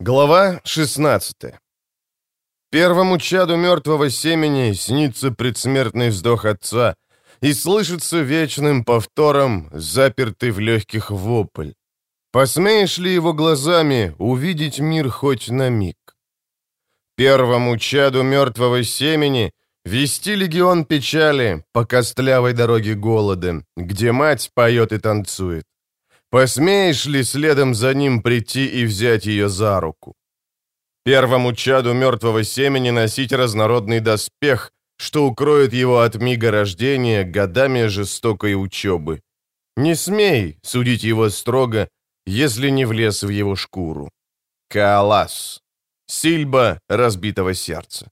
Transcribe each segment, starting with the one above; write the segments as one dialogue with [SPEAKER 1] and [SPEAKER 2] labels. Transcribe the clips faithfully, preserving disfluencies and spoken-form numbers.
[SPEAKER 1] Глава шестнадцатая. Первому чаду мертвого семени снится предсмертный вздох отца, и слышится вечным повтором запертый в легких вопль. Посмеешь ли его глазами увидеть мир хоть на миг? Первому чаду мертвого семени вести легион печали по костлявой дороге голода, где мать поет и танцует. Посмеешь ли следом за ним прийти и взять ее за руку? Первому чаду мертвого семени носить разнородный доспех, что укроет его от мига рождения годами жестокой учебы. Не смей судить его строго, если не влез в его шкуру. Каалас. Сильба разбитого сердца.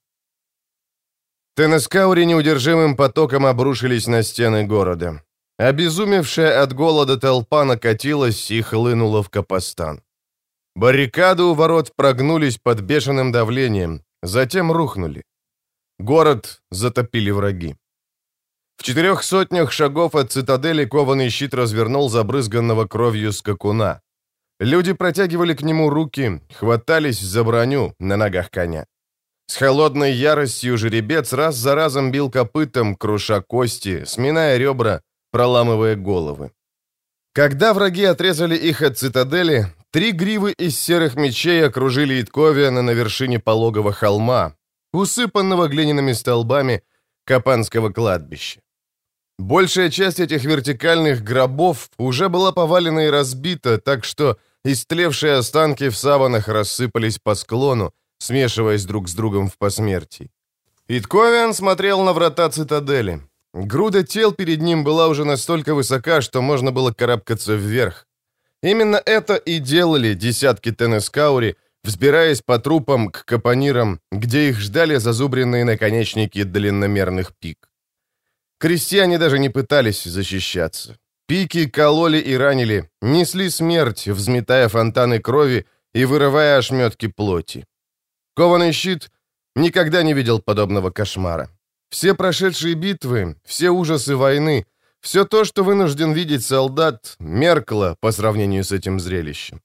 [SPEAKER 1] Тенескаури неудержимым потоком обрушились на стены города. Обезумевшая от голода толпа накатилась и хлынула в Капостан. Баррикады у ворот прогнулись под бешеным давлением, затем рухнули. Город затопили враги. В четырех сотнях шагов от цитадели кованый щит развернул забрызганного кровью скакуна. Люди протягивали к нему руки, хватались за броню на ногах коня. С холодной яростью жеребец раз за разом бил копытом, круша кости, сминая ребра, проламывая головы. Когда враги отрезали их от цитадели, три гривы из серых мечей окружили Итковиана на вершине пологого холма, усыпанного глиняными столбами Капанского кладбища. Большая часть этих вертикальных гробов уже была повалена и разбита, так что истлевшие останки в саванах рассыпались по склону, смешиваясь друг с другом в посмертии. Итковиан смотрел на врата цитадели. Груда тел перед ним была уже настолько высока, что можно было карабкаться вверх. Именно это и делали десятки Тенескаури, взбираясь по трупам к капонирам, где их ждали зазубренные наконечники длинномерных пик. Крестьяне даже не пытались защищаться. Пики кололи и ранили, несли смерть, взметая фонтаны крови и вырывая ошметки плоти. Кованый щит никогда не видел подобного кошмара. Все прошедшие битвы, все ужасы войны, все то, что вынужден видеть солдат, меркло по сравнению с этим зрелищем.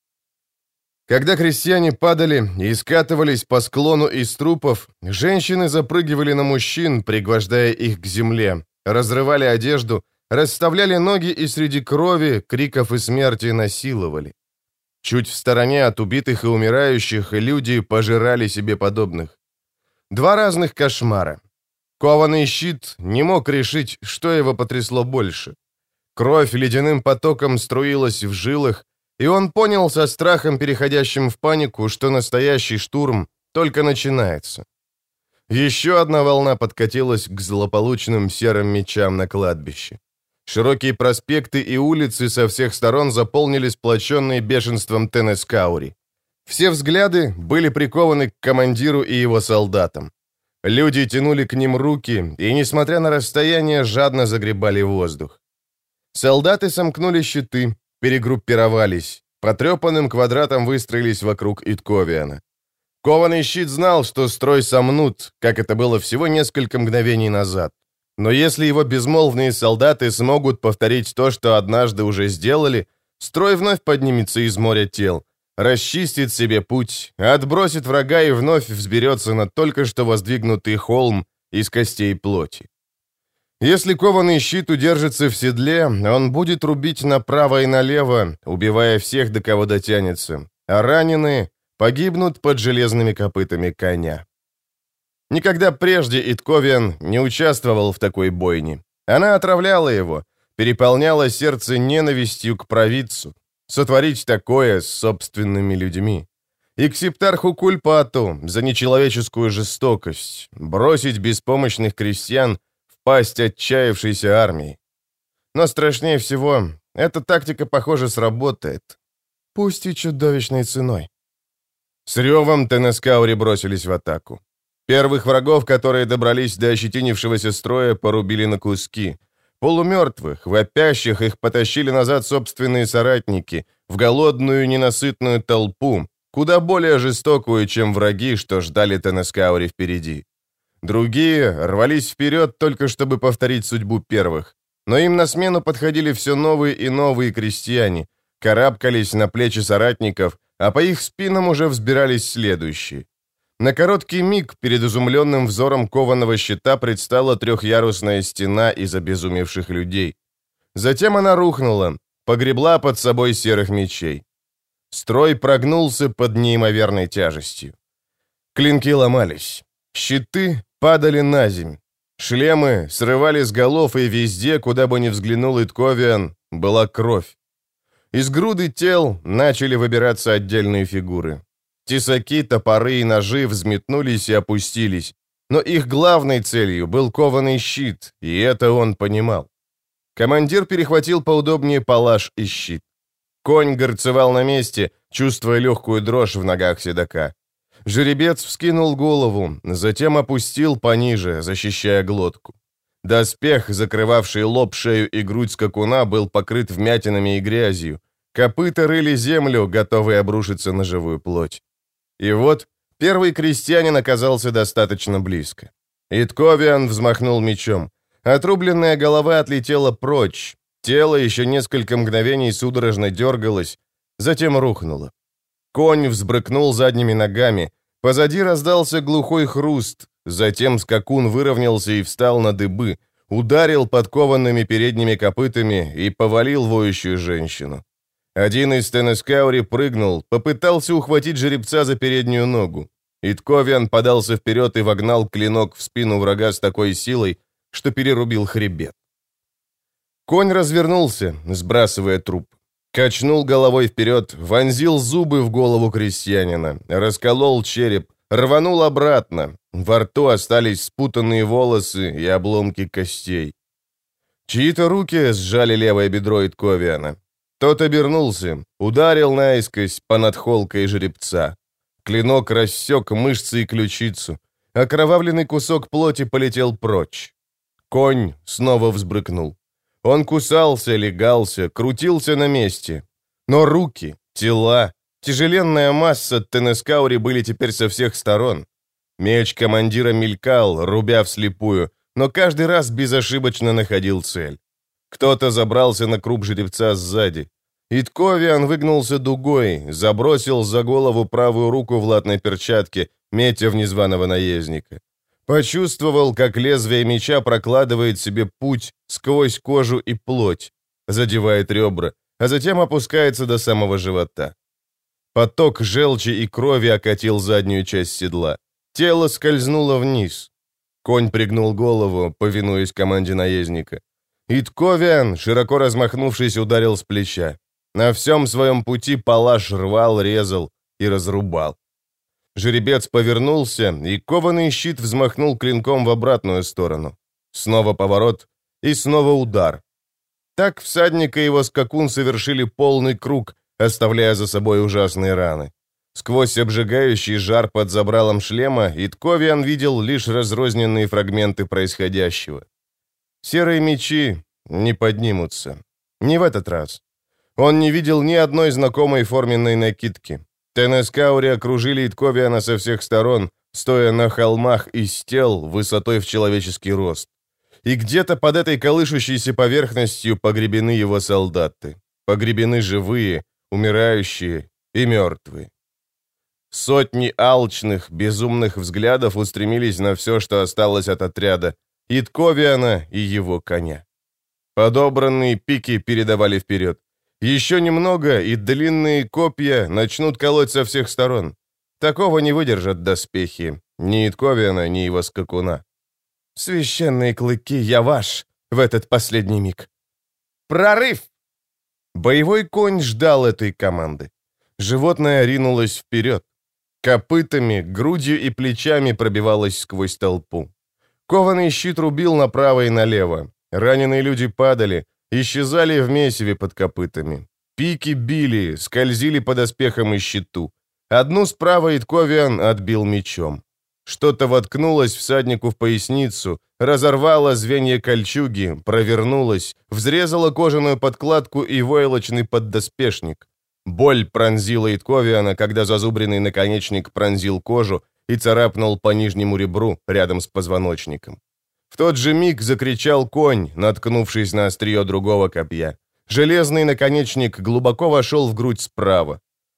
[SPEAKER 1] Когда крестьяне падали и скатывались по склону из трупов, женщины запрыгивали на мужчин, пригвождая их к земле, разрывали одежду, расставляли ноги и среди крови, криков и смерти насиловали. Чуть в стороне от убитых и умирающих люди пожирали себе подобных. Два разных кошмара. Кованый щит не мог решить, что его потрясло больше. Кровь ледяным потоком струилась в жилах, и он понял со страхом, переходящим в панику, что настоящий штурм только начинается. Еще одна волна подкатилась к злополучным серым мечам на кладбище. Широкие проспекты и улицы со всех сторон заполнились сплоченные бешенством Тенескаури. Все взгляды были прикованы к командиру и его солдатам. Люди тянули к ним руки и, несмотря на расстояние, жадно загребали воздух. Солдаты сомкнули щиты, перегруппировались, потрепанным квадратом выстроились вокруг Итковиана. Кованый щит знал, что строй сомнут, как это было всего несколько мгновений назад. Но если его безмолвные солдаты смогут повторить то, что однажды уже сделали, строй вновь поднимется из моря тел, расчистит себе путь, отбросит врага и вновь взберется на только что воздвигнутый холм из костей и плоти. Если кованый щит удержится в седле, он будет рубить направо и налево, убивая всех, до кого дотянется, а раненые погибнут под железными копытами коня. Никогда прежде Итковиан не участвовал в такой бойне. Она отравляла его, переполняла сердце ненавистью к провидцу. Сотворить такое с собственными людьми. И к септарху Кульпату за нечеловеческую жестокость, бросить беспомощных крестьян в пасть отчаявшейся армии. Но страшнее всего, эта тактика, похоже, сработает. Пусть и чудовищной ценой. С ревом Тенескаури бросились в атаку. Первых врагов, которые добрались до ощетинившегося строя, порубили на куски. Полумертвых, вопящих, их потащили назад собственные соратники, в голодную ненасытную толпу, куда более жестокую, чем враги, что ждали Тенескаури впереди. Другие рвались вперед только чтобы повторить судьбу первых, но им на смену подходили все новые и новые крестьяне, карабкались на плечи соратников, а по их спинам уже взбирались следующие. На короткий миг перед изумленным взором кованого щита предстала трехъярусная стена из обезумевших людей. Затем она рухнула, погребла под собой серых мечей. Строй прогнулся под неимоверной тяжестью. Клинки ломались, щиты падали на земь, шлемы срывали с голов, и везде, куда бы ни взглянул Итковиан, была кровь. Из груды тел начали выбираться отдельные фигуры. Тесаки, топоры и ножи взметнулись и опустились, но их главной целью был кованый щит, и это он понимал. Командир перехватил поудобнее палаш и щит. Конь горцевал на месте, чувствуя легкую дрожь в ногах седока. Жеребец вскинул голову, затем опустил пониже, защищая глотку. Доспех, закрывавший лоб, шею и грудь скакуна, был покрыт вмятинами и грязью. Копыта рыли землю, готовые обрушиться на живую плоть. И вот первый крестьянин оказался достаточно близко. Итковиан взмахнул мечом. Отрубленная голова отлетела прочь. Тело еще несколько мгновений судорожно дергалось, затем рухнуло. Конь взбрыкнул задними ногами. Позади раздался глухой хруст. Затем скакун выровнялся и встал на дыбы, ударил подкованными передними копытами и повалил воющую женщину. Один из Тенескаури прыгнул, попытался ухватить жеребца за переднюю ногу. Итковиан подался вперед и вогнал клинок в спину врага с такой силой, что перерубил хребет. Конь развернулся, сбрасывая труп. Качнул головой вперед, вонзил зубы в голову крестьянина, расколол череп, рванул обратно. Во рту остались спутанные волосы и обломки костей. Чьи-то руки сжали левое бедро Итковиана. Тот обернулся, ударил наискось понад холкой жеребца. Клинок рассек мышцы и ключицу. Окровавленный кусок плоти полетел прочь. Конь снова взбрыкнул. Он кусался, легался, крутился на месте. Но руки, тела, тяжеленная масса Тенескаури были теперь со всех сторон. Меч командира мелькал, рубя вслепую, но каждый раз безошибочно находил цель. Кто-то забрался на круп жеребца сзади. Итковиан выгнулся дугой, забросил за голову правую руку в латной перчатке, метя в незваного наездника. Почувствовал, как лезвие меча прокладывает себе путь сквозь кожу и плоть, задевает ребра, а затем опускается до самого живота. Поток желчи и крови окатил заднюю часть седла. Тело скользнуло вниз. Конь пригнул голову, повинуясь команде наездника. Итковиан, широко размахнувшись, ударил с плеча. На всем своем пути палаш рвал, резал и разрубал. Жеребец повернулся, и кованый щит взмахнул клинком в обратную сторону. Снова поворот и снова удар. Так всадник и его скакун совершили полный круг, оставляя за собой ужасные раны. Сквозь обжигающий жар под забралом шлема Итковиан видел лишь разрозненные фрагменты происходящего. Серые мечи не поднимутся. Не в этот раз. Он не видел ни одной знакомой форменной накидки. Тенескаури окружили Итковиана со всех сторон, стоя на холмах из тел высотой в человеческий рост. И где-то под этой колышущейся поверхностью погребены его солдаты. Погребены живые, умирающие и мертвые. Сотни алчных, безумных взглядов устремились на все, что осталось от отряда, Итковиана и его коня. Подобранные пики передавали вперед. Еще немного, и длинные копья начнут колоть со всех сторон. Такого не выдержат доспехи ни Итковиана, ни его скакуна. «Священные клыки, я ваш!» в этот последний миг. «Прорыв!» Боевой конь ждал этой команды. Животное ринулось вперед. Копытами, грудью и плечами пробивалось сквозь толпу. Кованый щит рубил направо и налево. Раненые люди падали, исчезали в месиве под копытами. Пики били, скользили по доспехам и щиту. Одну справа Итковиан отбил мечом. Что-то воткнулось всаднику в поясницу, разорвало звенья кольчуги, провернулось, взрезало кожаную подкладку и войлочный поддоспешник. Боль пронзила Итковиана, когда зазубренный наконечник пронзил кожу и царапнул по нижнему ребру рядом с позвоночником. В тот же миг закричал конь, наткнувшись на острие другого копья. Железный наконечник глубоко вошел в грудь справа.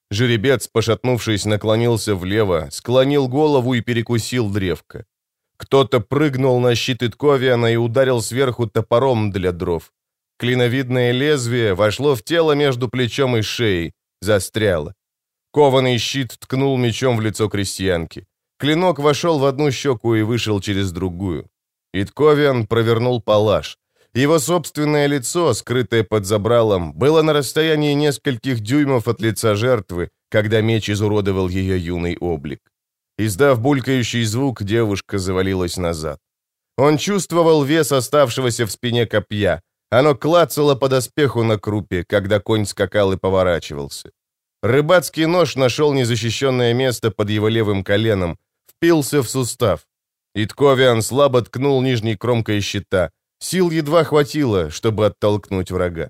[SPEAKER 1] Жеребец, пошатнувшись, наклонился влево, склонил голову и перекусил древко. Кто-то прыгнул на щит Итковиана и ударил сверху топором для дров. Клиновидное лезвие вошло в тело между плечом и шеей, застряло. Кованый щит ткнул мечом в лицо крестьянки. Клинок вошел в одну щеку и вышел через другую. Итковиан провернул палаш. Его собственное лицо, скрытое под забралом, было на расстоянии нескольких дюймов от лица жертвы, когда меч изуродовал ее юный облик. Издав булькающий звук, девушка завалилась назад. Он чувствовал вес оставшегося в спине копья. Оно клацало по доспеху на крупе, когда конь скакал и поворачивался. Рыбацкий нож нашел незащищенное место под его левым коленом, впился в сустав. Итковиан слабо ткнул нижней кромкой щита. Сил едва хватило, чтобы оттолкнуть врага.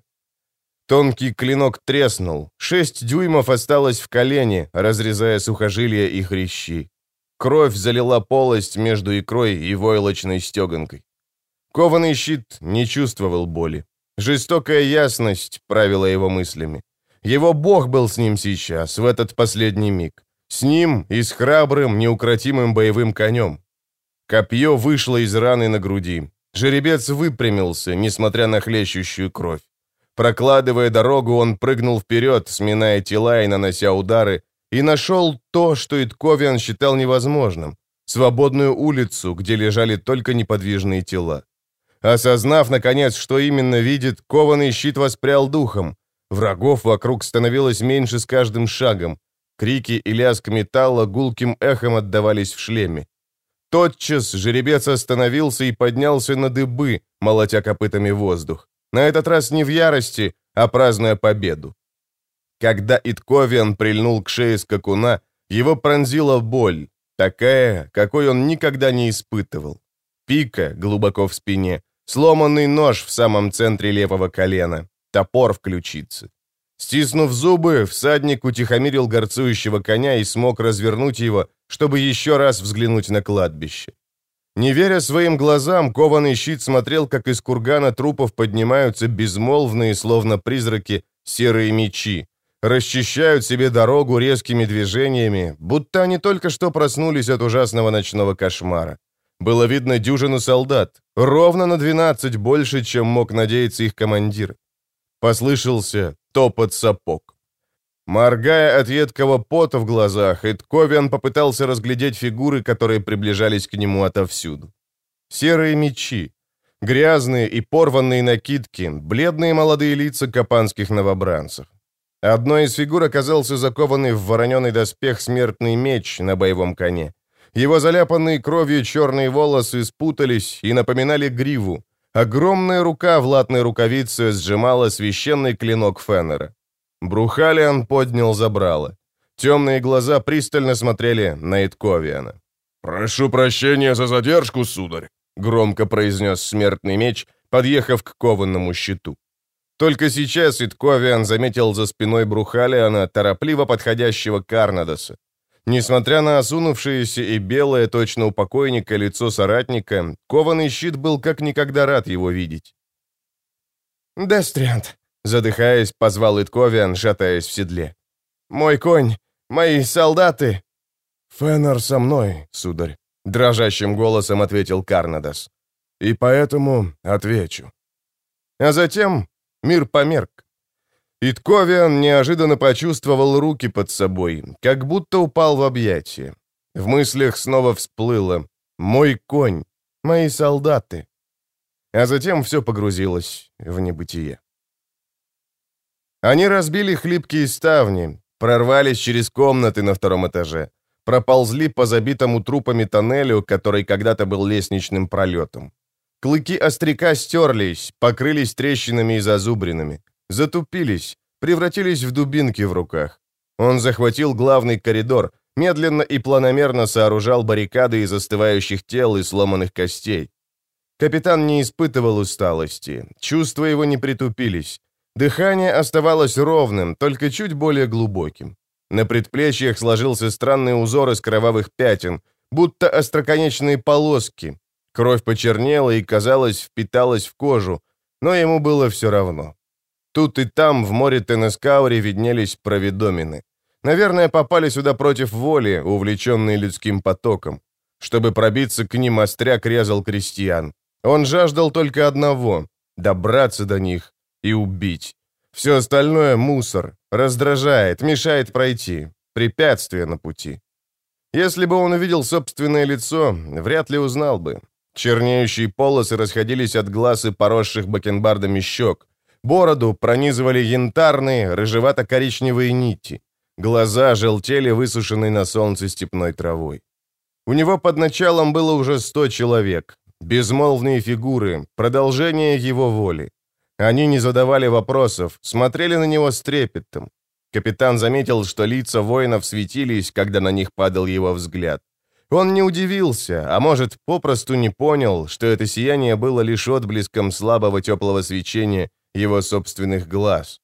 [SPEAKER 1] Тонкий клинок треснул. Шесть дюймов осталось в колене, разрезая сухожилия и хрящи. Кровь залила полость между икрой и войлочной стеганкой. Кованый щит не чувствовал боли. Жестокая ясность правила его мыслями. Его бог был с ним сейчас, в этот последний миг. С ним и с храбрым, неукротимым боевым конем. Копье вышло из раны на груди. Жеребец выпрямился, несмотря на хлещущую кровь. Прокладывая дорогу, он прыгнул вперед, сминая тела и нанося удары, и нашел то, что Итковиан считал невозможным — свободную улицу, где лежали только неподвижные тела. Осознав, наконец, что именно видит, кованый щит воспрял духом. Врагов вокруг становилось меньше с каждым шагом. Крики и лязг металла гулким эхом отдавались в шлеме. Тотчас жеребец остановился и поднялся на дыбы, молотя копытами воздух. На этот раз не в ярости, а празднуя победу. Когда Итковиан прильнул к шее скакуна, его пронзила боль, такая, какой он никогда не испытывал. Пика глубоко в спине, сломанный нож в самом центре левого колена, топор в ключице. Стиснув зубы, всадник утихомирил горцующего коня и смог развернуть его, чтобы еще раз взглянуть на кладбище. Не веря своим глазам, кованый щит смотрел, как из кургана трупов поднимаются безмолвные, словно призраки, серые мечи, расчищают себе дорогу резкими движениями, будто они только что проснулись от ужасного ночного кошмара. Было видно дюжину солдат, ровно на двенадцать больше, чем мог надеяться их командир. Послышался топот сапог. Моргая от едкого пота в глазах, Итковиан попытался разглядеть фигуры, которые приближались к нему отовсюду. Серые мечи, грязные и порванные накидки, бледные молодые лица капанских новобранцев. Одной из фигур оказался закованный в вороненый доспех смертный меч на боевом коне. Его заляпанные кровью черные волосы спутались и напоминали гриву. Огромная рука в латной рукавице сжимала священный клинок Феннера. Брухалиан поднял забрало. Темные глаза пристально смотрели на Итковиана. «Прошу прощения за задержку, сударь», — громко произнес смертный меч, подъехав к кованному щиту. Только сейчас Итковиан заметил за спиной Брухалиана торопливо подходящего Карнадоса. Несмотря на осунувшееся и белое, точно у покойника, лицо соратника, кованый щит был как никогда рад его видеть. «Дестриант», — задыхаясь, позвал Итковиан, шатаясь в седле. «Мой конь, мои солдаты...» «Феннер со мной, сударь», — дрожащим голосом ответил Карнадос. «И поэтому отвечу». А затем мир померк. Итковиан неожиданно почувствовал руки под собой, как будто упал в объятия. В мыслях снова всплыло «Мой конь, мои солдаты». А затем все погрузилось в небытие. Они разбили хлипкие ставни, прорвались через комнаты на втором этаже, проползли по забитому трупами тоннелю, который когда-то был лестничным пролетом. Клыки остряка стерлись, покрылись трещинами и зазубринами, затупились, превратились в дубинки в руках. Он захватил главный коридор, медленно и планомерно сооружал баррикады из остывающих тел и сломанных костей. Капитан не испытывал усталости, чувства его не притупились. Дыхание оставалось ровным, только чуть более глубоким. На предплечьях сложился странный узор из кровавых пятен, будто остроконечные полоски. Кровь почернела и, казалось, впиталась в кожу, но ему было все равно. Тут и там, в море Тенескауре, виднелись провидомины. Наверное, попали сюда против воли, увлеченные людским потоком. Чтобы пробиться к ним, Остряк резал крестьян. Он жаждал только одного — добраться до них и убить. Все остальное — мусор, раздражает, мешает пройти, препятствие на пути. Если бы он увидел собственное лицо, вряд ли узнал бы. Чернеющие полосы расходились от глаз и поросших бакенбардами щек. Бороду пронизывали янтарные, рыжевато-коричневые нити. Глаза желтели высушенной на солнце степной травой. У него под началом было уже сто человек. Безмолвные фигуры, продолжение его воли. Они не задавали вопросов, смотрели на него с трепетом. Капитан заметил, что лица воинов светились, когда на них падал его взгляд. Он не удивился, а может, попросту не понял, что это сияние было лишь отблеском слабого теплого свечения его собственных глаз.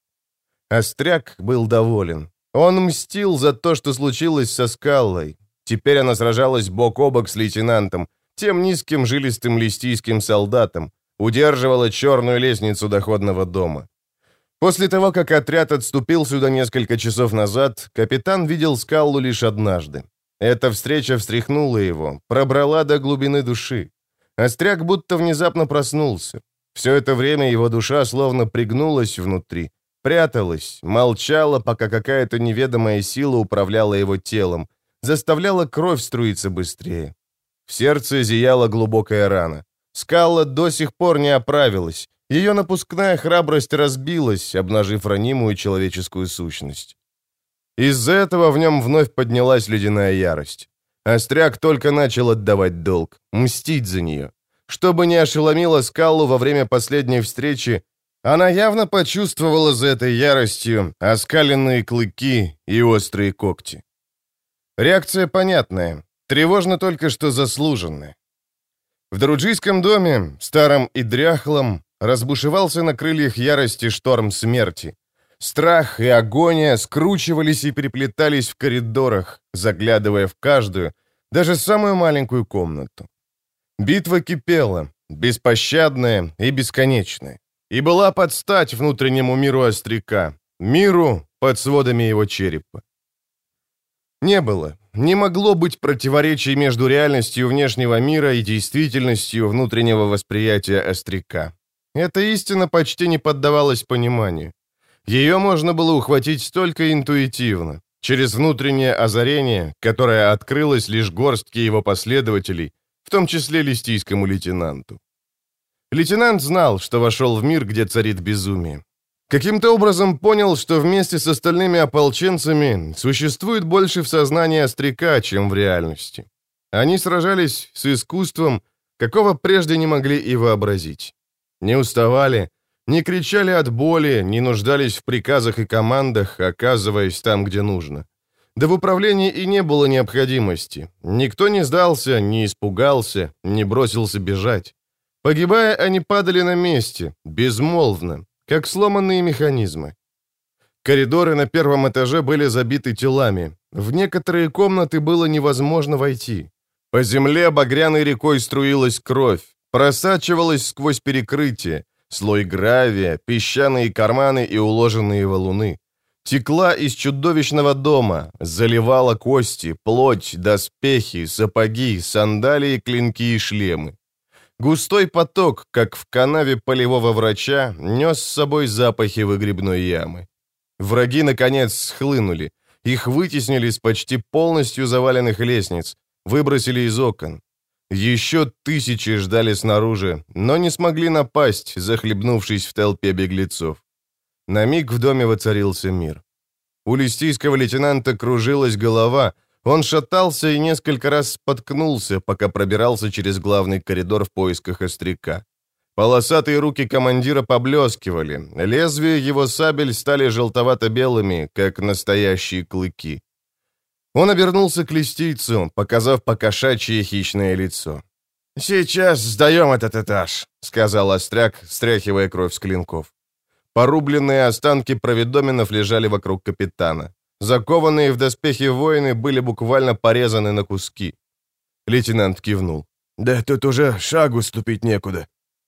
[SPEAKER 1] Остряк был доволен. Он мстил за то, что случилось со Скаллой. Теперь она сражалась бок о бок с лейтенантом, тем низким жилистым листийским солдатом, удерживала черную лестницу доходного дома. После того, как отряд отступил сюда несколько часов назад, капитан видел Скаллу лишь однажды. Эта встреча встряхнула его, пробрала до глубины души. Остряк будто внезапно проснулся. Все это время его душа словно пригнулась внутри, пряталась, молчала, пока какая-то неведомая сила управляла его телом, заставляла кровь струиться быстрее. В сердце зияла глубокая рана. Скалла до сих пор не оправилась. Ее напускная храбрость разбилась, обнажив ранимую человеческую сущность. Из-за этого в нем вновь поднялась ледяная ярость. Остряк только начал отдавать долг, мстить за нее. Чтобы не ошеломило Скаллу во время последней встречи, она явно почувствовала за этой яростью оскаленные клыки и острые когти. Реакция понятная, тревожно только что заслуженная. В Друджийском доме, старом и дряхлом, разбушевался на крыльях ярости шторм смерти. Страх и агония скручивались и переплетались в коридорах, заглядывая в каждую, даже самую маленькую комнату. Битва кипела, беспощадная и бесконечная, и была под стать внутреннему миру Остряка, миру под сводами его черепа. Не было, не могло быть противоречий между реальностью внешнего мира и действительностью внутреннего восприятия Остряка. Эта истина почти не поддавалась пониманию. Ее можно было ухватить только интуитивно, через внутреннее озарение, которое открылось лишь горстке его последователей, в том числе листийскому лейтенанту. Лейтенант знал, что вошел в мир, где царит безумие. Каким-то образом понял, что вместе с остальными ополченцами существует больше в сознании Остряка, чем в реальности. Они сражались с искусством, какого прежде не могли и вообразить. Не уставали, не кричали от боли, не нуждались в приказах и командах, оказываясь там, где нужно. Да в управлении и не было необходимости. Никто не сдался, не испугался, не бросился бежать. Погибая, они падали на месте, безмолвно, как сломанные механизмы. Коридоры на первом этаже были забиты телами. В некоторые комнаты было невозможно войти. По земле багряной рекой струилась кровь, просачивалась сквозь перекрытие, слой гравия, песчаные карманы и уложенные валуны. Текла из чудовищного дома, заливала кости, плоть, доспехи, сапоги, сандалии, клинки и шлемы. Густой поток, как в канаве полевого врача, нес с собой запахи выгребной ямы. Враги, наконец, схлынули. Их вытеснили с почти полностью заваленных лестниц, выбросили из окон. Еще тысячи ждали снаружи, но не смогли напасть, захлебнувшись в толпе беглецов. На миг в доме воцарился мир. У листийского лейтенанта кружилась голова, он шатался и несколько раз споткнулся, пока пробирался через главный коридор в поисках Остряка. Полосатые руки командира поблескивали, лезвия его сабель стали желтовато-белыми, как настоящие клыки. Он обернулся к листийцу, показав покошачье хищное лицо. «Сейчас сдаем этот этаж», — сказал Остряк, стряхивая кровь с клинков. Порубленные останки проведоменов лежали вокруг капитана. Закованные в доспехи воины были буквально порезаны на куски. Лейтенант кивнул. «Да тут уже шагу ступить некуда».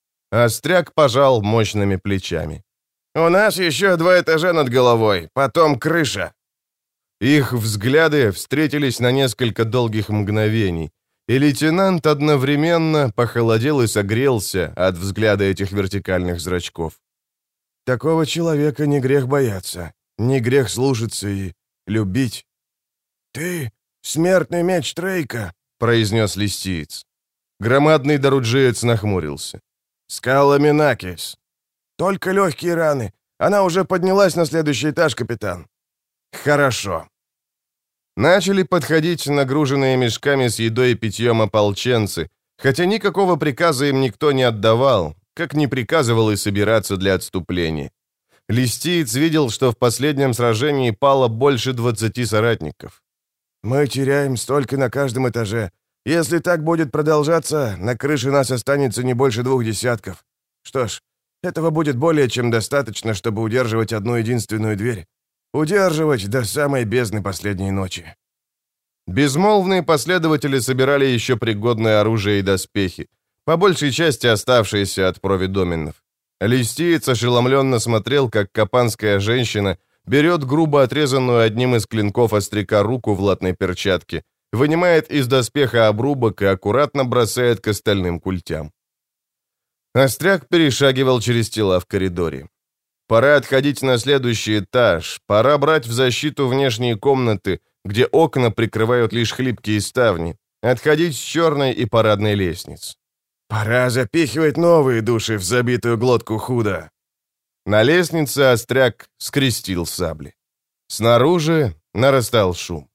[SPEAKER 1] Остряк пожал мощными плечами. «У нас еще два этажа над головой, потом крыша». Их взгляды встретились на несколько долгих мгновений, и лейтенант одновременно похолодел и согрелся от взгляда этих вертикальных зрачков. «Такого человека не грех бояться, не грех слушаться и любить». «Ты — смертный меч Трейка», — произнес листиец. Громадный доруджиец нахмурился. «Скала Минакис. Только легкие раны. Она уже поднялась на следующий этаж, капитан». «Хорошо». Начали подходить нагруженные мешками с едой и питьем ополченцы, хотя никакого приказа им никто не отдавал, как не приказывал и собираться для отступления. Листиец видел, что в последнем сражении пало больше двадцати соратников. «Мы теряем столько на каждом этаже. Если так будет продолжаться, на крыше нас останется не больше двух десятков. Что ж, этого будет более чем достаточно, чтобы удерживать одну единственную дверь. Удерживать до самой бездны последней ночи». Безмолвные последователи собирали еще пригодное оружие и доспехи, по большей части оставшиеся от провидоменов. Листиец ошеломленно смотрел, как капанская женщина берет грубо отрезанную одним из клинков остряка руку в латной перчатке, вынимает из доспеха обрубок и аккуратно бросает к остальным культям. Остряк перешагивал через тела в коридоре. Пора отходить на следующий этаж, пора брать в защиту внешние комнаты, где окна прикрывают лишь хлипкие ставни, отходить с черной и парадной лестниц. «Пора запихивать новые души в забитую глотку худо». На лестнице Остряк скрестил сабли. Снаружи нарастал шум.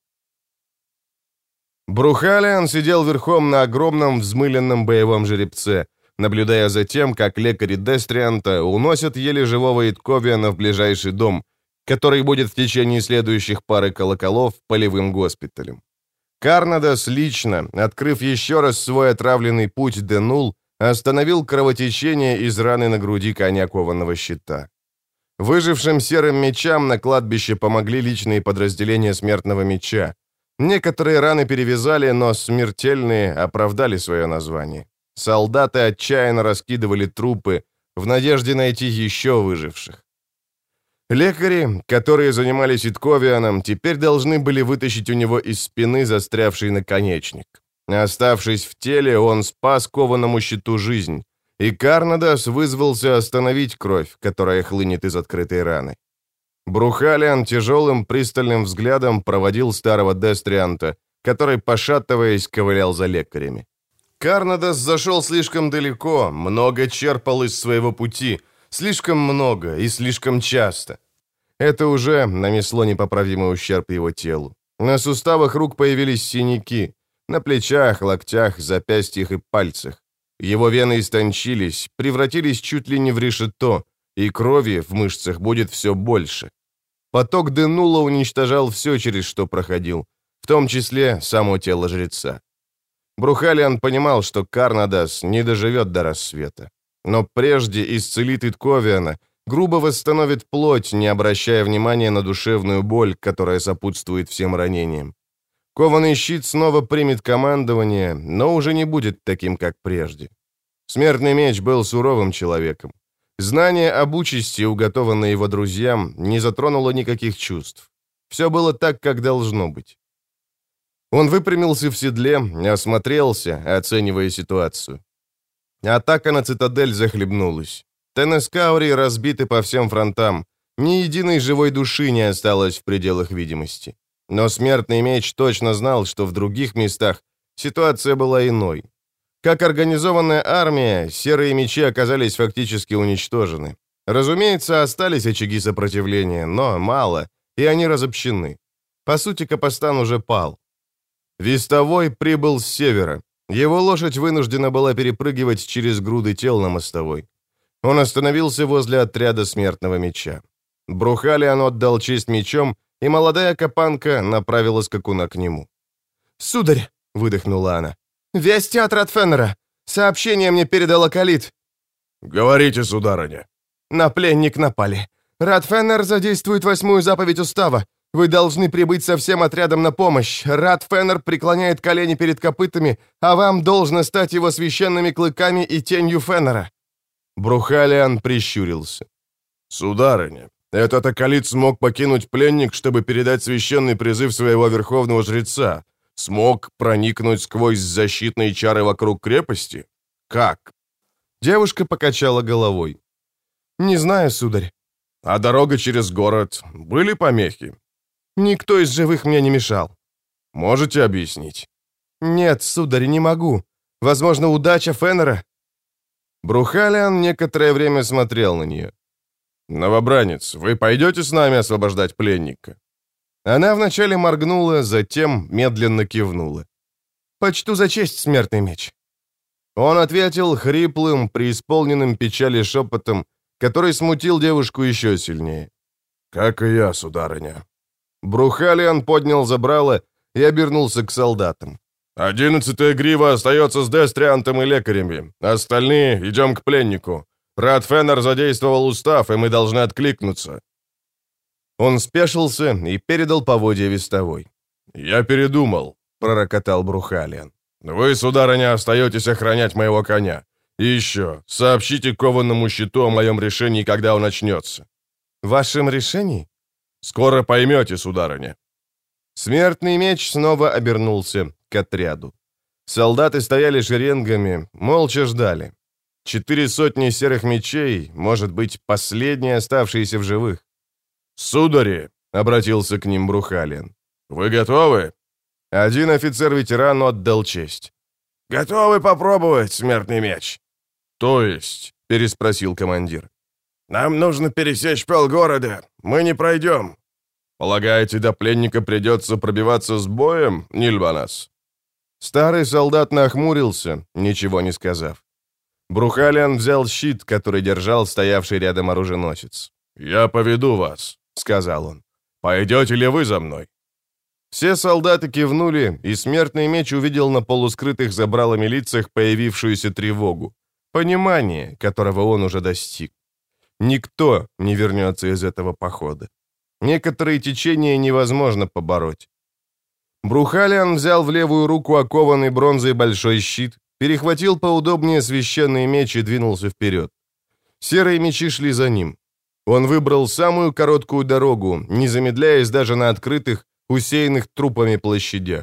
[SPEAKER 1] Брухалиан сидел верхом на огромном взмыленном боевом жеребце, наблюдая за тем, как лекари Дестрианта уносят еле живого Итковиана в ближайший дом, который будет в течение следующих пары колоколов полевым госпиталем. Карнадос лично, открыв еще раз свой отравленный путь Денул, остановил кровотечение из раны на груди коня кованого щита. Выжившим серым мечам на кладбище помогли личные подразделения смертного меча. Некоторые раны перевязали, но смертельные оправдали свое название. Солдаты отчаянно раскидывали трупы в надежде найти еще выживших. Лекари, которые занимались Итковианом, теперь должны были вытащить у него из спины застрявший наконечник. Оставшись в теле, он спас кованому щиту жизнь, и Карнадос вызвался остановить кровь, которая хлынет из открытой раны. Брухалиан тяжелым пристальным взглядом проводил старого Дестрианта, который, пошатываясь, ковылял за лекарями. Карнадос зашел слишком далеко, много черпал из своего пути, слишком много и слишком часто. Это уже нанесло непоправимый ущерб его телу. На суставах рук появились синяки, на плечах, локтях, запястьях и пальцах. Его вены истончились, превратились чуть ли не в решето, и крови в мышцах будет все больше. Поток Денула уничтожал все, через что проходил, в том числе само тело жреца. Брухалиан понимал, что Карнадос не доживет до рассвета. Но прежде исцелит Итковиана, грубо восстановит плоть, не обращая внимания на душевную боль, которая сопутствует всем ранениям. Кованый щит снова примет командование, но уже не будет таким, как прежде. Смертный меч был суровым человеком. Знание об участи, уготованное его друзьям, не затронуло никаких чувств. Все было так, как должно быть. Он выпрямился в седле, осмотрелся, оценивая ситуацию. Атака на цитадель захлебнулась. Тенескаури разбиты по всем фронтам. Ни единой живой души не осталось в пределах видимости. Но смертный меч точно знал, что в других местах ситуация была иной. Как организованная армия, серые мечи оказались фактически уничтожены. Разумеется, остались очаги сопротивления, но мало, и они разобщены. По сути, Капостан уже пал. Вестовой прибыл с севера. Его лошадь вынуждена была перепрыгивать через груды тел на мостовой. Он остановился возле отряда смертного меча. Брухалиан отдал честь мечом, и молодая капанка направила скакуна к нему. «Сударь!» — выдохнула она. «Вести от Радфеннера! Сообщение мне передала Калит!» «Говорите, сударыня!» «На пленник напали. Радфеннер задействует восьмую заповедь устава. Вы должны прибыть со всем отрядом на помощь. Радфеннер преклоняет колени перед копытами, а вам должно стать его священными клыками и тенью Феннера». Брухалиан прищурился. «Сударыня, Этот околит смог покинуть пленник, чтобы передать священный призыв своего верховного жреца. Смог проникнуть сквозь защитные чары вокруг крепости? Как? Девушка покачала головой. Не знаю, сударь. А дорога через город? Были помехи? Никто из живых мне не мешал. Можете объяснить? Нет, сударь, не могу. Возможно, удача Феннера. Брухалиан некоторое время смотрел на нее. «Новобранец, вы пойдете с нами освобождать пленника?» Она вначале моргнула, затем медленно кивнула. «Почту за честь, смертный меч». Он ответил хриплым, преисполненным печали шепотом, который смутил девушку еще сильнее. «Как и я, сударыня». Брухалиан поднял забрало и обернулся к солдатам. «Одиннадцатая грива остается с Дестриантом и лекарями. Остальные идем к пленнику. Рад Феннер задействовал устав, и мы должны откликнуться». Он спешился и передал поводья вестовой. «Я передумал», — пророкотал Брухалиан. «Вы, сударыня, остаетесь охранять моего коня. И еще, сообщите кованому щиту о моем решении, когда он начнется». «Вашем решении?» «Скоро поймете, сударыня». Смертный меч снова обернулся к отряду. Солдаты стояли шеренгами, молча ждали. Четыре сотни серых мечей, может быть, последние оставшиеся в живых. «Судари!» — обратился к ним Брухалиан. «Вы готовы?» Один офицер-ветеран отдал честь. «Готовы попробовать, смертный меч?» «То есть?» — переспросил командир. «Нам нужно пересечь полгорода. Мы не пройдем». «Полагаете, до пленника придется пробиваться с боем, Нильбанас?» Старый солдат нахмурился, ничего не сказав. Брухалиан взял щит, который держал стоявший рядом оруженосец. «Я поведу вас», — сказал он. «Пойдете ли вы за мной?» Все солдаты кивнули, и смертный меч увидел на полускрытых забралами лицах появившуюся тревогу, понимание, которого он уже достиг. Никто не вернется из этого похода. Некоторые течения невозможно побороть. Брухалиан взял в левую руку окованный бронзой большой щит, перехватил поудобнее священный меч и двинулся вперед. Серые мечи шли за ним. Он выбрал самую короткую дорогу, не замедляясь даже на открытых, усеянных трупами площадях.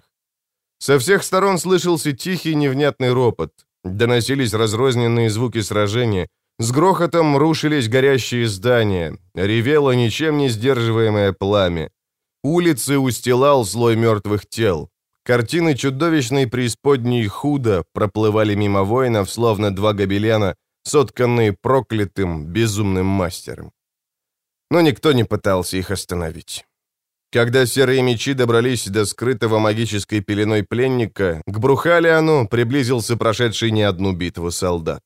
[SPEAKER 1] Со всех сторон слышался тихий невнятный ропот, доносились разрозненные звуки сражения, с грохотом рушились горящие здания, ревело ничем не сдерживаемое пламя. Улицы устилал слой мертвых тел. Картины чудовищной преисподней худо проплывали мимо воинов, словно два гобелена, сотканные проклятым, безумным мастером. Но никто не пытался их остановить. Когда серые мечи добрались до скрытого магической пеленой пленника, к Брухалиану приблизился прошедший не одну битву солдат.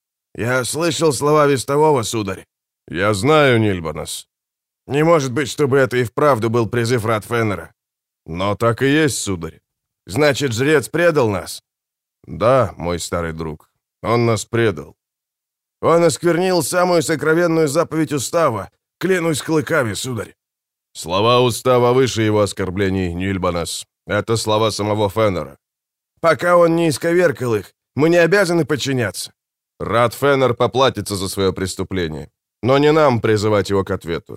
[SPEAKER 1] «Я слышал слова вестового, сударь». «Я знаю, Нильбанас». «Не может быть, чтобы это и вправду был призыв Рад Феннера». «Но так и есть, сударь». «Значит, жрец предал нас?» «Да, мой старый друг, он нас предал». «Он осквернил самую сокровенную заповедь устава. Клянусь клыками, сударь». «Слова устава выше его оскорблений, Нильбанас. Это слова самого Феннера». «Пока он не исковеркал их, мы не обязаны подчиняться». Рад Феннер поплатится за свое преступление, но не нам призывать его к ответу.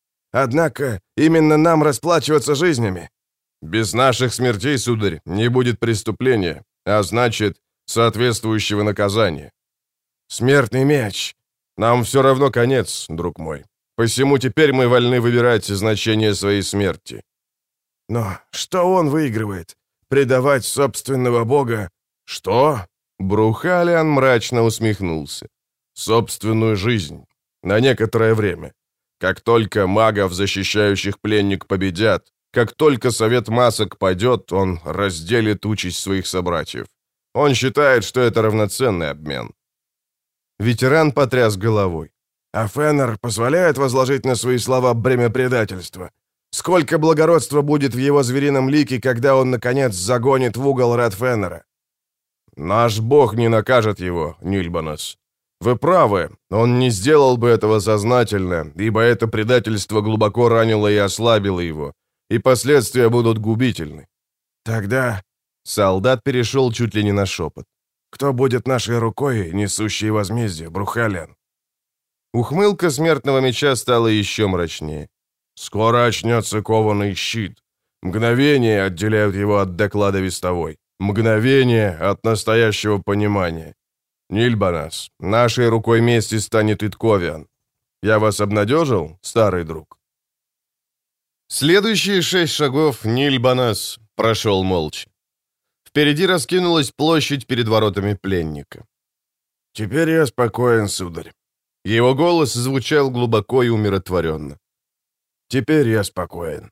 [SPEAKER 1] «Однако именно нам расплачиваться жизнями». «Без наших смертей, сударь, не будет преступления, а значит, соответствующего наказания». «Смертный меч». «Нам все равно конец, друг мой. Посему теперь мы вольны выбирать значение своей смерти». «Но что он выигрывает? Предавать собственного бога?» «Что?» Брухалиан мрачно усмехнулся. «Собственную жизнь. На некоторое время. Как только магов, защищающих пленник, победят, как только совет масок падет, он разделит участь своих собратьев. Он считает, что это равноценный обмен». Ветеран потряс головой. «А Феннер позволяет возложить на свои слова бремя предательства? Сколько благородства будет в его зверином лике, когда он, наконец, загонит в угол Рад Феннера?» «Наш бог не накажет его, Нильбанас. Вы правы, он не сделал бы этого сознательно, ибо это предательство глубоко ранило и ослабило его, и последствия будут губительны». «Тогда...» — солдат перешел чуть ли не на шепот. «Кто будет нашей рукой, несущей возмездие, Брухалиан?» Ухмылка смертного меча стала еще мрачнее. «Скоро очнется кованый щит. Мгновения отделяют его от доклада вестовой. Мгновение от настоящего понимания. Нильбанас, нашей рукой мести станет Итковиан. Я вас обнадежил, старый друг?» Следующие шесть шагов Нильбанас прошел молча. Впереди раскинулась площадь перед воротами пленника. «Теперь я спокоен, сударь». Его голос звучал глубоко и умиротворенно. «Теперь я спокоен».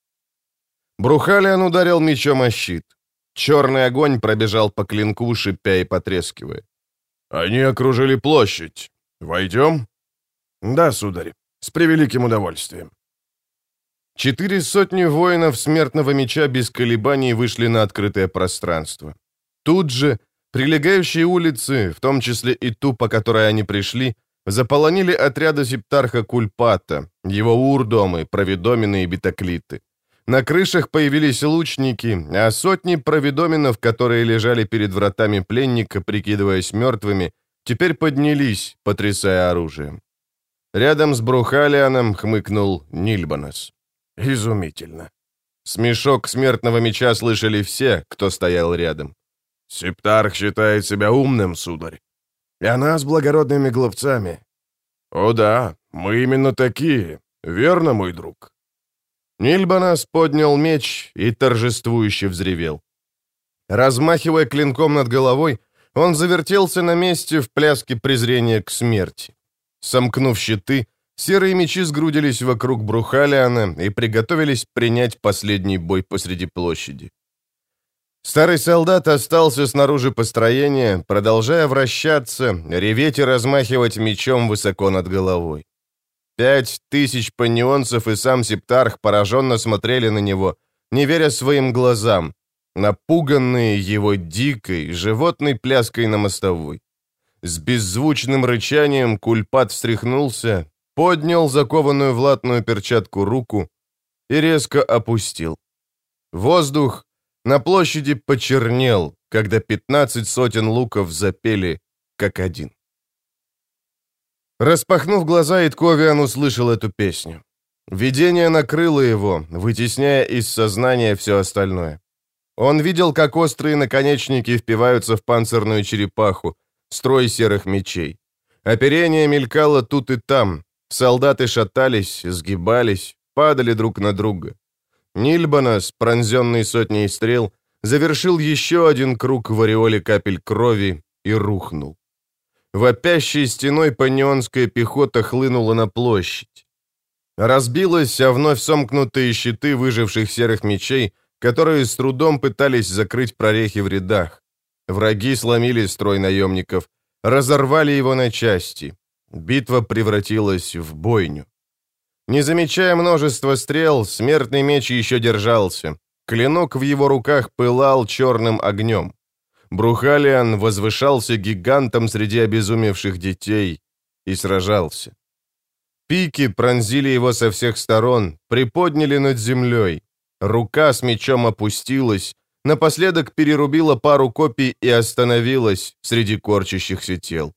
[SPEAKER 1] Брухалиан ударил мечом о щит. Черный огонь пробежал по клинку, шипя и потрескивая. «Они окружили площадь. Войдем?» «Да, сударь, с превеликим удовольствием». Четыре сотни воинов смертного меча без колебаний вышли на открытое пространство. Тут же прилегающие улицы, в том числе и ту, по которой они пришли, заполонили отряды септарха Кульпата, его урдомы, провидомины и битоклиты. На крышах появились лучники, а сотни провидоминов, которые лежали перед вратами пленника, прикидываясь мертвыми, теперь поднялись, потрясая оружием. Рядом с Брухалианом хмыкнул Нильбанас. «Изумительно». Смешок смертного меча слышали все, кто стоял рядом. «Септарх считает себя умным, сударь. И она с благородными глупцами». «О да, мы именно такие. Верно, мой друг?» Нильбанас поднял меч и торжествующе взревел. Размахивая клинком над головой, он завертелся на месте в пляске презрения к смерти. Сомкнув щиты, серые мечи сгрудились вокруг Брухалиана и приготовились принять последний бой посреди площади. Старый солдат остался снаружи построения, продолжая вращаться, реветь и размахивать мечом высоко над головой. Пять тысяч панионцев и сам Септарх пораженно смотрели на него, не веря своим глазам, напуганные его дикой, животной пляской на мостовой. С беззвучным рычанием Кульпат встряхнулся, поднял закованную в латную перчатку руку и резко опустил. Воздух на площади почернел, когда пятнадцать сотен луков запели как один. Распахнув глаза, Итковиан услышал эту песню. Видение накрыло его, вытесняя из сознания все остальное. Он видел, как острые наконечники впиваются в панцирную черепаху, строй серых мечей. Оперение мелькало тут и там. Солдаты шатались, сгибались, падали друг на друга. Нильбанас, пронзенный сотней стрел, завершил еще один круг в ореоле капель крови и рухнул. Вопящей стеной панионская пехота хлынула на площадь. Разбилась о вновь сомкнутые щиты выживших серых мечей, которые с трудом пытались закрыть прорехи в рядах. Враги сломили строй наемников, разорвали его на части. Битва превратилась в бойню. Не замечая множества стрел, смертный меч еще держался. Клинок в его руках пылал черным огнем. Брухалиан возвышался гигантом среди обезумевших детей и сражался. Пики пронзили его со всех сторон, приподняли над землей. Рука с мечом опустилась, напоследок перерубила пару копий и остановилась среди корчащихся тел.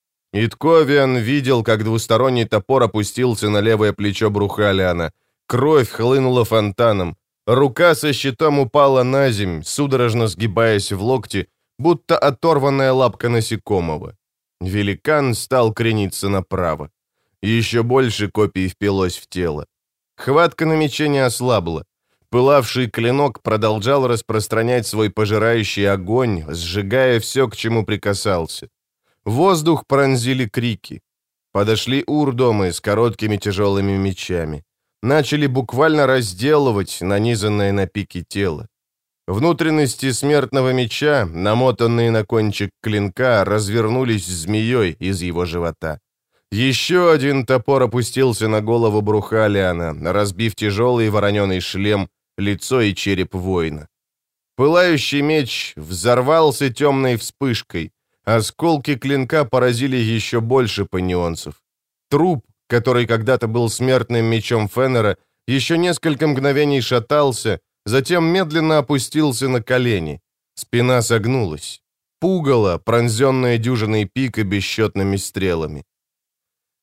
[SPEAKER 1] Итковиан видел, как двусторонний топор опустился на левое плечо Брухалиана. Кровь хлынула фонтаном. Рука со щитом упала на земь, судорожно сгибаясь в локте, будто оторванная лапка насекомого. Великан стал крениться направо. Еще больше копий впилось в тело. Хватка на мече не ослабла. Пылавший клинок продолжал распространять свой пожирающий огонь, сжигая все, к чему прикасался. Воздух пронзили крики. Подошли урдомы с короткими тяжелыми мечами. Начали буквально разделывать нанизанное на пике тело. Внутренности смертного меча, намотанные на кончик клинка, развернулись змеей из его живота. Еще один топор опустился на голову Брухалиана, разбив тяжелый вороненый шлем, лицо и череп воина. Пылающий меч взорвался темной вспышкой. Осколки клинка поразили еще больше панионцев. Труп, который когда-то был смертным мечом Феннера, еще несколько мгновений шатался, затем медленно опустился на колени. Спина согнулась. Пугало, пронзенное дюжиной пик и бесчетными стрелами.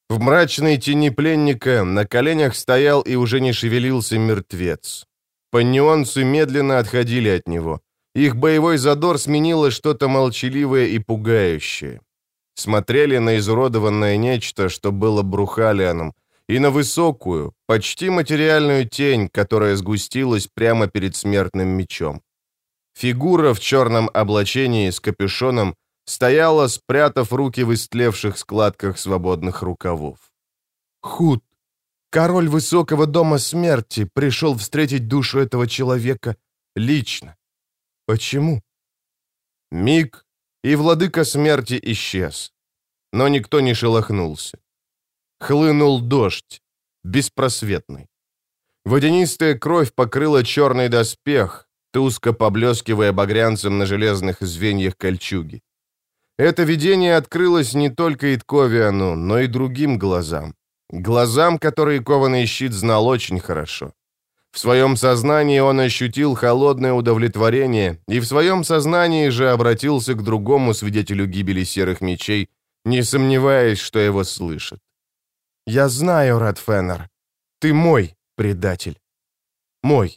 [SPEAKER 1] В мрачной тени пленника на коленях стоял и уже не шевелился мертвец. Паннионцы медленно отходили от него. Их боевой задор сменило что-то молчаливое и пугающее. Смотрели на изуродованное нечто, что было Брухалианом, и на высокую, почти материальную тень, которая сгустилась прямо перед смертным мечом. Фигура в черном облачении с капюшоном стояла, спрятав руки в истлевших складках свободных рукавов. Худ, король высокого дома смерти, пришел встретить душу этого человека лично. Почему? Миг, и владыка смерти исчез. Но никто не шелохнулся. Хлынул дождь, беспросветный. Водянистая кровь покрыла черный доспех, тускло поблескивая багрянцем на железных звеньях кольчуги. Это видение открылось не только Итковиану, но и другим глазам. Глазам, которые кованый щит знал очень хорошо. В своем сознании он ощутил холодное удовлетворение, и в своем сознании же обратился к другому свидетелю гибели серых мечей, не сомневаясь, что его слышат. «Я знаю, Радфенер, ты мой предатель. Мой».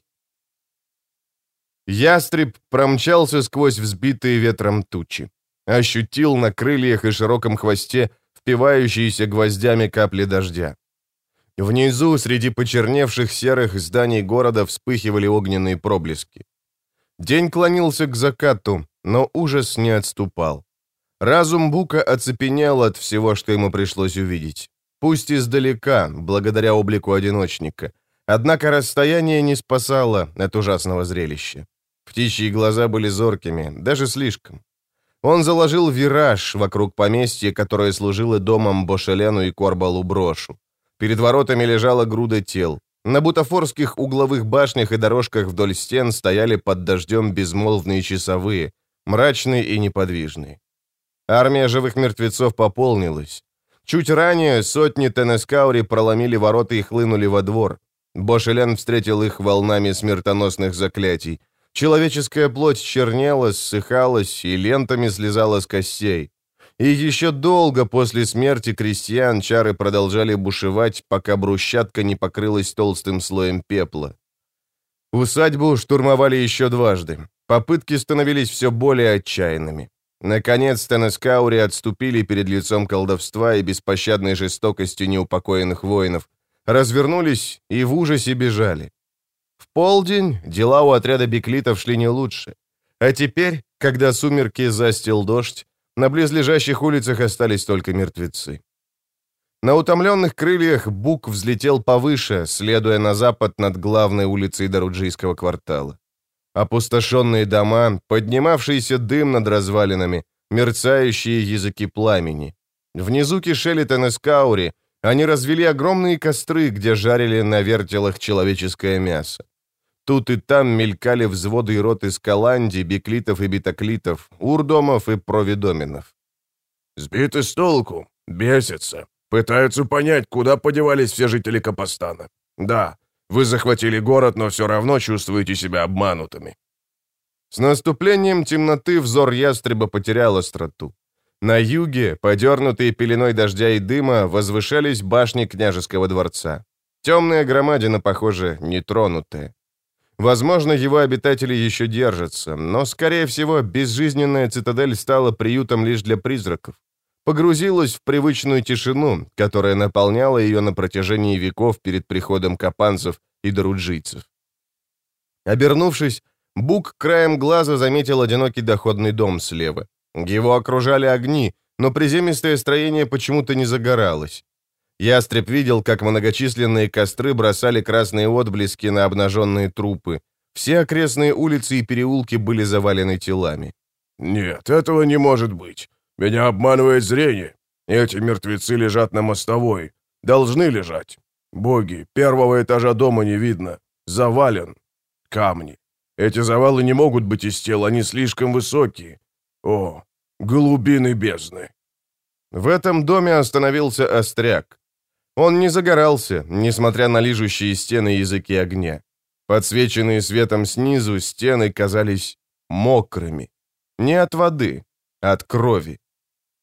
[SPEAKER 1] Ястреб промчался сквозь взбитые ветром тучи. Ощутил на крыльях и широком хвосте впивающиеся гвоздями капли дождя. Внизу, среди почерневших серых зданий города, вспыхивали огненные проблески. День клонился к закату, но ужас не отступал. Разум Бука оцепенел от всего, что ему пришлось увидеть. Пусть издалека, благодаря облику одиночника. Однако расстояние не спасало от ужасного зрелища. Птичьи глаза были зоркими, даже слишком. Он заложил вираж вокруг поместья, которое служило домом Бошелену и Корбалу Брошу. Перед воротами лежала груда тел. На бутафорских угловых башнях и дорожках вдоль стен стояли под дождем безмолвные часовые, мрачные и неподвижные. Армия живых мертвецов пополнилась. Чуть ранее сотни Тенескаури проломили ворота и хлынули во двор. Бошелен встретил их волнами смертоносных заклятий. Человеческая плоть чернела, ссыхалась и лентами слезала с костей. И еще долго после смерти крестьян чары продолжали бушевать, пока брусчатка не покрылась толстым слоем пепла. Усадьбу штурмовали еще дважды. Попытки становились все более отчаянными. Наконец, Тенескаури отступили перед лицом колдовства и беспощадной жестокостью неупокоенных воинов, развернулись и в ужасе бежали. В полдень дела у отряда беклитов шли не лучше. А теперь, когда сумерки застил дождь, на близлежащих улицах остались только мертвецы. На утомленных крыльях Бук взлетел повыше, следуя на запад над главной улицей Даруджийского квартала. Опустошенные дома, поднимавшийся дым над развалинами, мерцающие языки пламени. Внизу кишели Тенескаури, они развели огромные костры, где жарили на вертелах человеческое мясо. Тут и там мелькали взводы и роты скаланди, беклитов и битоклитов, урдомов и провидоминов.
[SPEAKER 2] «Сбиты с толку, бесятся, пытаются понять, куда подевались все жители Капостана. Да, вы захватили город, но все равно чувствуете себя обманутыми».
[SPEAKER 1] С наступлением темноты взор ястреба потерял остроту. На юге, подернутые пеленой дождя и дыма, возвышались башни княжеского дворца. Темная громадина, похоже, нетронутая. Возможно, его обитатели еще держатся, но, скорее всего, безжизненная цитадель стала приютом лишь для призраков. Погрузилась в привычную тишину, которая наполняла ее на протяжении веков перед приходом капанцев и даруджийцев. Обернувшись, Бук краем глаза заметил одинокий доходный дом слева. Его окружали огни, но приземистое строение почему-то не загоралось. Ястреб видел, как многочисленные костры бросали красные отблески на обнаженные трупы. Все окрестные улицы и переулки были завалены телами.
[SPEAKER 2] «Нет, этого не может быть. Меня обманывает зрение. Эти мертвецы лежат на мостовой. Должны лежать. Боги, первого этажа дома не видно. Завален. Камни. Эти завалы не могут быть из тел, они слишком высокие. О, глубины бездны».
[SPEAKER 1] В этом доме остановился остряк. Он не загорался, несмотря на лижущие стены языки огня. Подсвеченные светом снизу, стены казались мокрыми. Не от воды, от крови.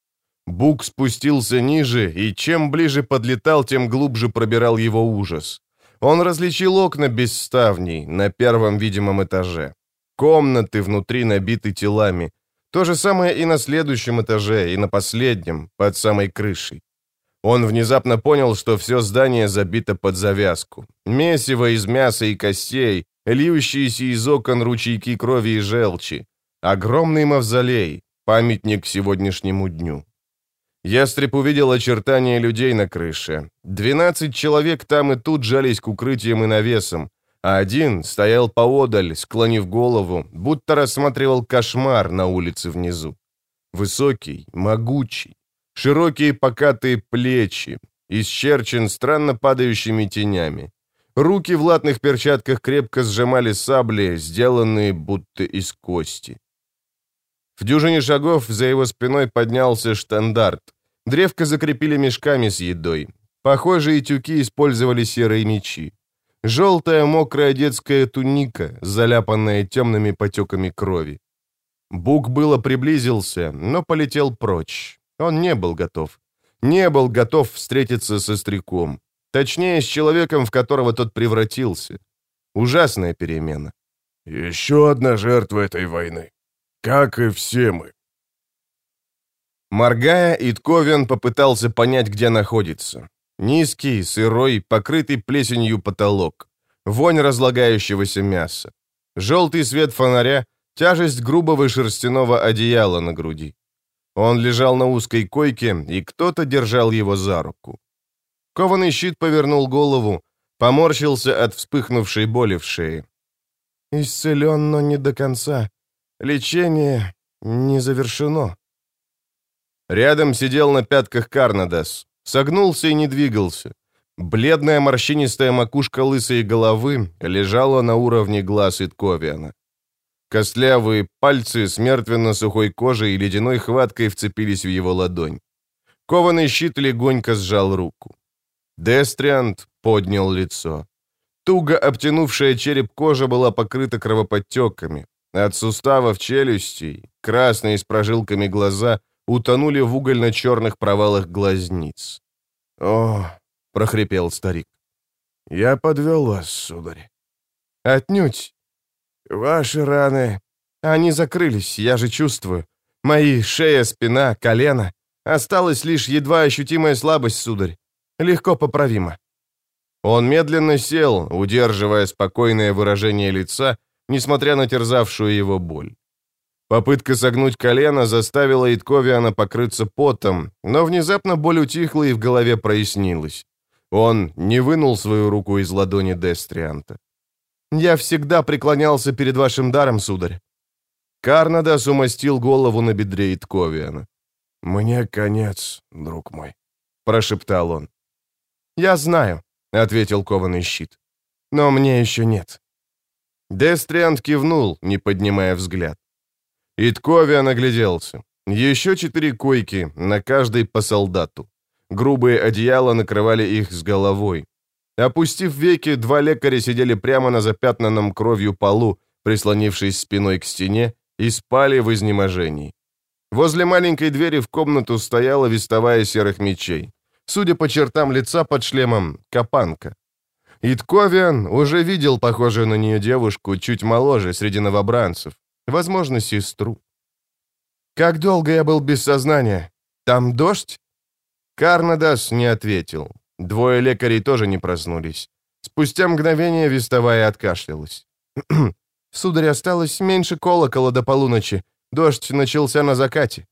[SPEAKER 1] Бук спустился ниже, и чем ближе подлетал, тем глубже пробирал его ужас. Он различил окна без ставней на первом видимом этаже. Комнаты внутри набиты телами. То же самое и на следующем этаже, и на последнем, под самой крышей. Он внезапно понял, что все здание забито под завязку. Месиво из мяса и костей, льющиеся из окон ручейки крови и желчи. Огромный мавзолей, памятник сегодняшнему дню. Ястреб увидел очертания людей на крыше. Двенадцать человек там и тут жались к укрытиям и навесам, а один стоял поодаль, склонив голову, будто рассматривал кошмар на улице внизу. Высокий, могучий, широкие покатые плечи, исчерчен странно падающими тенями. Руки в латных перчатках крепко сжимали сабли, сделанные будто из кости. В дюжине шагов за его спиной поднялся штандарт. Древко закрепили мешками с едой. Похожие тюки использовали серые мечи. Желтая мокрая детская туника, заляпанная темными потеками крови. Бук было приблизился, но полетел прочь. Он не был готов. Не был готов встретиться со стариком. Точнее, с человеком, в которого тот превратился. Ужасная перемена.
[SPEAKER 2] «Еще одна жертва этой войны. Как и все мы».
[SPEAKER 1] Моргая, Итковен попытался понять, где находится. Низкий, сырой, покрытый плесенью потолок. Вонь разлагающегося мяса. Желтый свет фонаря, тяжесть грубого шерстяного одеяла на груди. Он лежал на узкой койке, и кто-то держал его за руку. Кованый щит повернул голову, поморщился от вспыхнувшей боли в шее. «Исцелен, но не до конца. Лечение не завершено». Рядом сидел на пятках Карнадас. Согнулся и не двигался. Бледная морщинистая макушка лысой головы лежала на уровне глаз Итковиана. Костлявые пальцы с мертвенно-сухой кожей и ледяной хваткой вцепились в его ладонь. Кованый щит легонько сжал руку. Дестриант поднял лицо. Туго обтянувшая череп кожа была покрыта кровоподтеками. От суставов челюстей, красные с прожилками глаза, утонули в угольно-черных провалах глазниц.
[SPEAKER 2] «О!» — прохрипел старик. «Я подвел вас, сударь».
[SPEAKER 1] «Отнюдь. Ваши раны, они закрылись, я же чувствую. Мои шея, спина, колено. Осталась лишь едва ощутимая слабость, сударь. Легко поправимо». Он медленно сел, удерживая спокойное выражение лица, несмотря на терзавшую его боль. Попытка согнуть колено заставила Итковиана покрыться потом, но внезапно боль утихла и в голове прояснилась. Он не вынул свою руку из ладони Дестрианта. «Я всегда преклонялся перед вашим даром, сударь». Карнадас умастил голову на бедре Итковиана.
[SPEAKER 2] «Мне конец, друг мой», —
[SPEAKER 1] прошептал он. «Я знаю», — ответил кованый щит. «Но мне еще нет». Дестриант кивнул, не поднимая взгляд. Итковиан огляделся. Еще четыре койки, на каждой по солдату. Грубые одеяла накрывали их с головой. Опустив веки, два лекаря сидели прямо на запятнанном кровью полу, прислонившись спиной к стене, и спали в изнеможении. Возле маленькой двери в комнату стояла вестовая серых мечей. Судя по чертам лица под шлемом, капанка. Итковиан уже видел похожую на нее девушку, чуть моложе, среди новобранцев. Возможно, сестру. «Как долго я был без сознания? Там дождь?» Карнадас не ответил. Двое лекарей тоже не проснулись. Спустя мгновение вестовая откашлялась. «Сударь, осталось меньше колокола до полуночи. Дождь начался на закате».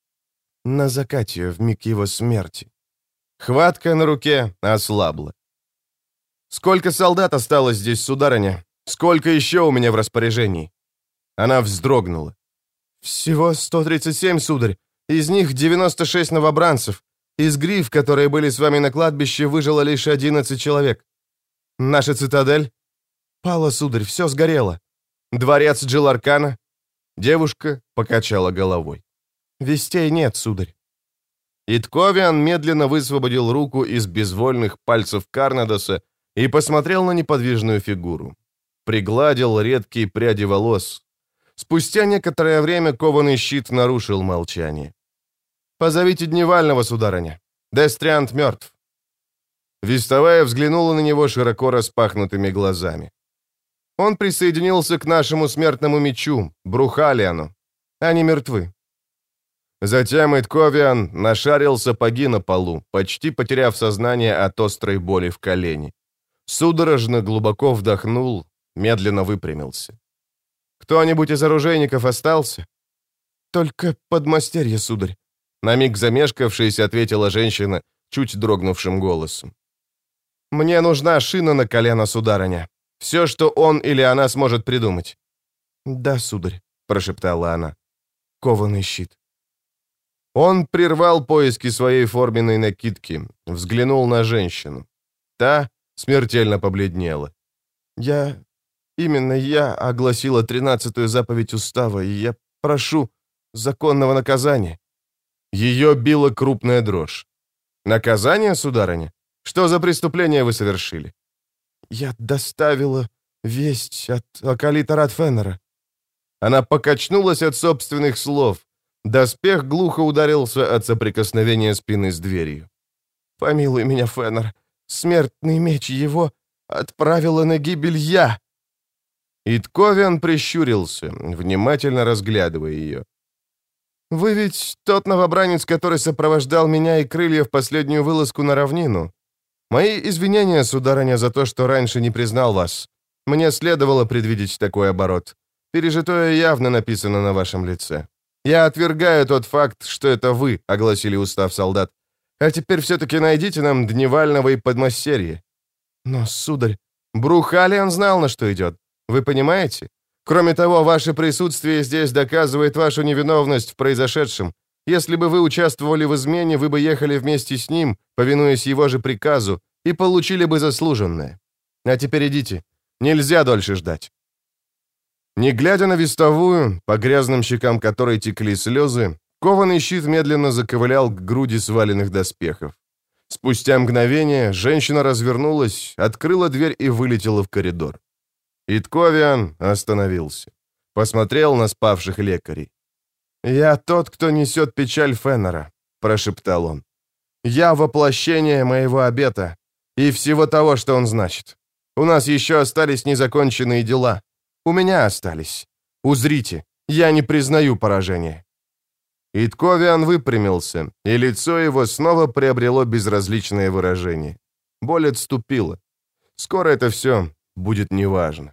[SPEAKER 1] На закате, в миг его смерти. Хватка на руке ослабла. «Сколько солдат осталось здесь, сударыня? Сколько еще у меня в распоряжении?» Она вздрогнула. «Всего сто тридцать семь, сударь. Из них девяносто шесть новобранцев. Из гриф, которые были с вами на кладбище, выжило лишь одиннадцать человек. Наша цитадель? Пала, сударь, все сгорело. Дворец Джиларкана?» Девушка покачала головой. «Вестей нет, сударь». Итковиан медленно высвободил руку из безвольных пальцев Карнадаса и посмотрел на неподвижную фигуру. Пригладил редкие пряди волос. Спустя некоторое время кованый щит нарушил молчание. «Позовите Дневального, сударыня. Дестриант мертв». Вестовая взглянула на него широко распахнутыми глазами. «Он присоединился к нашему смертному мечу, Брухалиану. Они мертвы». Затем Итковиан нашарил сапоги на полу, почти потеряв сознание от острой боли в колене. Судорожно глубоко вдохнул, медленно выпрямился. «Кто-нибудь из оружейников остался?» «Только подмастерье, сударь», — на миг замешкавшись, ответила женщина чуть дрогнувшим голосом. «Мне нужна шина на колено, сударыня. Все, что он или она сможет придумать». «Да, сударь», — прошептала она. «Кованый щит». Он прервал поиски своей форменной накидки, взглянул на женщину. Та смертельно побледнела. «Я... именно я огласила тринадцатую заповедь устава, и я прошу законного наказания». Ее била крупная дрожь. «Наказание, сударыня? Что за преступление вы совершили?» «Я доставила весть от Акалита Радфеннера». Она покачнулась от собственных слов. Доспех глухо ударился от соприкосновения спины с дверью. «Помилуй меня, Феннер. Смертный меч его отправила на гибель я». Итковиан прищурился, внимательно разглядывая ее. «Вы ведь тот новобранец, который сопровождал меня и крылья в последнюю вылазку на равнину. Мои извинения, сударыня, за то, что раньше не признал вас. Мне следовало предвидеть такой оборот. Пережитое явно написано на вашем лице. Я отвергаю тот факт, что это вы огласили устав солдат. А теперь все-таки найдите нам Дневального и подмастерье». «Но, сударь, Брухалиан знал, на что идет. Вы понимаете? Кроме того, ваше присутствие здесь доказывает вашу невиновность в произошедшем. Если бы вы участвовали в измене, вы бы ехали вместе с ним, повинуясь его же приказу, и получили бы заслуженное. А теперь идите. Нельзя дольше ждать». Не глядя на вестовую, по грязным щекам которой текли слезы, кованый щит медленно заковылял к груди сваленных доспехов. Спустя мгновение женщина развернулась, открыла дверь и вылетела в коридор. Итковиан остановился. Посмотрел на спавших лекарей. «Я тот, кто несет печаль Феннера», — прошептал он. «Я воплощение моего обета и всего того, что он значит. У нас еще остались незаконченные дела. У меня остались. Узрите, я не признаю поражения». Итковиан выпрямился, и лицо его снова приобрело безразличное выражение. Боль отступила. Скоро это все будет неважно.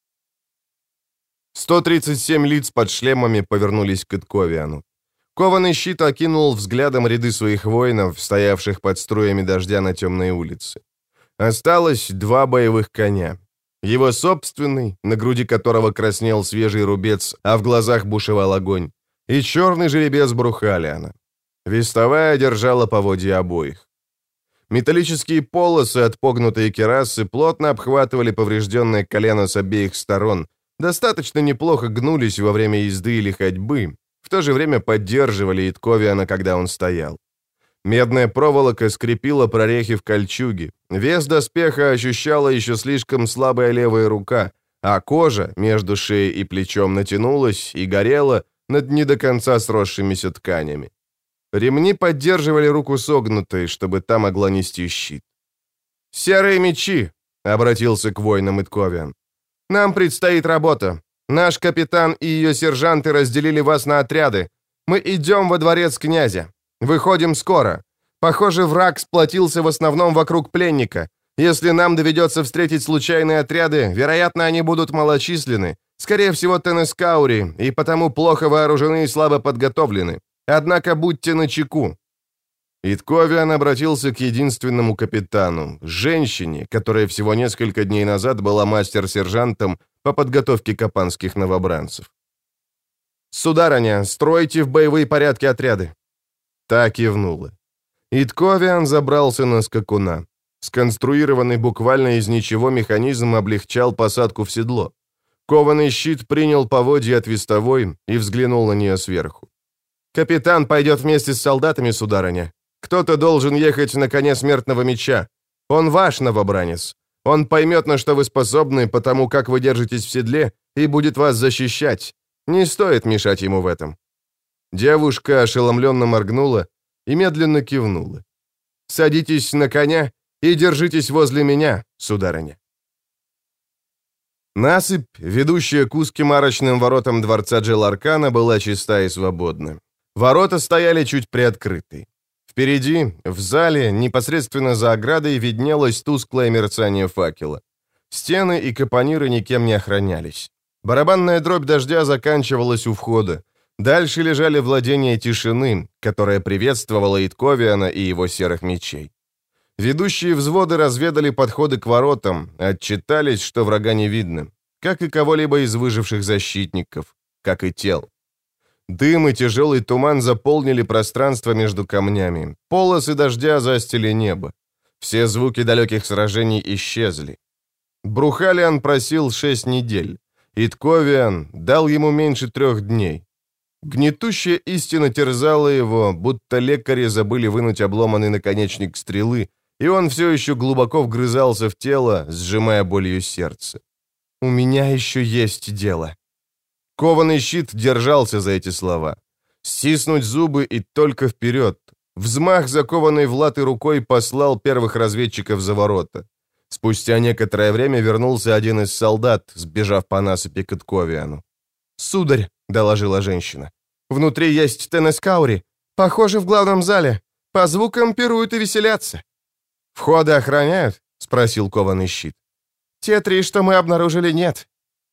[SPEAKER 1] сто тридцать семь лиц под шлемами повернулись к Итковиану. Кованый щит окинул взглядом ряды своих воинов, стоявших под струями дождя на темной улице. Осталось два боевых коня. Его собственный, на груди которого краснел свежий рубец, а в глазах бушевал огонь, и черный жеребец Брухалиана. Вестовая держала поводья обоих. Металлические полосы от погнутой кирасы плотно обхватывали поврежденное колено с обеих сторон, достаточно неплохо гнулись во время езды или ходьбы, в то же время поддерживали Итковиана, когда он стоял. Медная проволока скрепила прорехи в кольчуге, вес доспеха ощущала еще слишком слабая левая рука, а кожа между шеей и плечом натянулась и горела над не до конца сросшимися тканями. Ремни поддерживали руку согнутой, чтобы та могла нести щит. «Серые мечи!» — обратился к воинам Итковиан. «Нам предстоит работа. Наш капитан и ее сержанты разделили вас на отряды. Мы идем во дворец князя. Выходим скоро. Похоже, враг сплотился в основном вокруг пленника. Если нам доведется встретить случайные отряды, вероятно, они будут малочисленны, скорее всего, тенескаури, и потому плохо вооружены и слабо подготовлены. Однако будьте начеку». Итковиан обратился к единственному капитану, женщине, которая всего несколько дней назад была мастер-сержантом по подготовке капанских новобранцев. «Сударыня, стройте в боевые порядки отряды». Та кивнула. Итковиан забрался на скакуна. Сконструированный буквально из ничего механизм облегчал посадку в седло. Кованый щит принял поводья от вестовой и взглянул на нее сверху. «Капитан пойдет вместе с солдатами, сударыня. Кто-то должен ехать на коне смертного меча. Он ваш новобранец. Он поймет, на что вы способны, потому как вы держитесь в седле, и будет вас защищать. Не стоит мешать ему в этом». Девушка ошеломленно моргнула, и медленно кивнула. «Садитесь на коня и держитесь возле меня, сударыня». Насыпь, ведущая к узким арочным воротам дворца Джеларкана, была чиста и свободна. Ворота стояли чуть приоткрыты. Впереди, в зале, непосредственно за оградой, виднелось тусклое мерцание факела. Стены и капониры никем не охранялись. Барабанная дробь дождя заканчивалась у входа. Дальше лежали владения тишины, которая приветствовала Итковиана и его серых мечей. Ведущие взводы разведали подходы к воротам, отчитались, что врага не видно, как и кого-либо из выживших защитников, как и тел. Дым и тяжелый туман заполнили пространство между камнями, полосы дождя застили небо. Все звуки далеких сражений исчезли. Брухалиан просил шесть недель, Итковиан дал ему меньше трех дней. Гнетущая истина терзала его, будто лекари забыли вынуть обломанный наконечник стрелы, и он все еще глубоко вгрызался в тело, сжимая болью сердце. «У меня еще есть дело». Кованый щит держался за эти слова. Стиснуть зубы и только вперед. Взмах закованной в латы рукой послал первых разведчиков за ворота. Спустя некоторое время вернулся один из солдат, сбежав по насыпи к Итковиану. «Сударь», — доложила женщина, — «внутри есть Тенескаури. Похоже, в главном зале. По звукам пируют и веселятся». «Входы охраняют?» — спросил кованый щит. «Те три, что мы обнаружили, нет».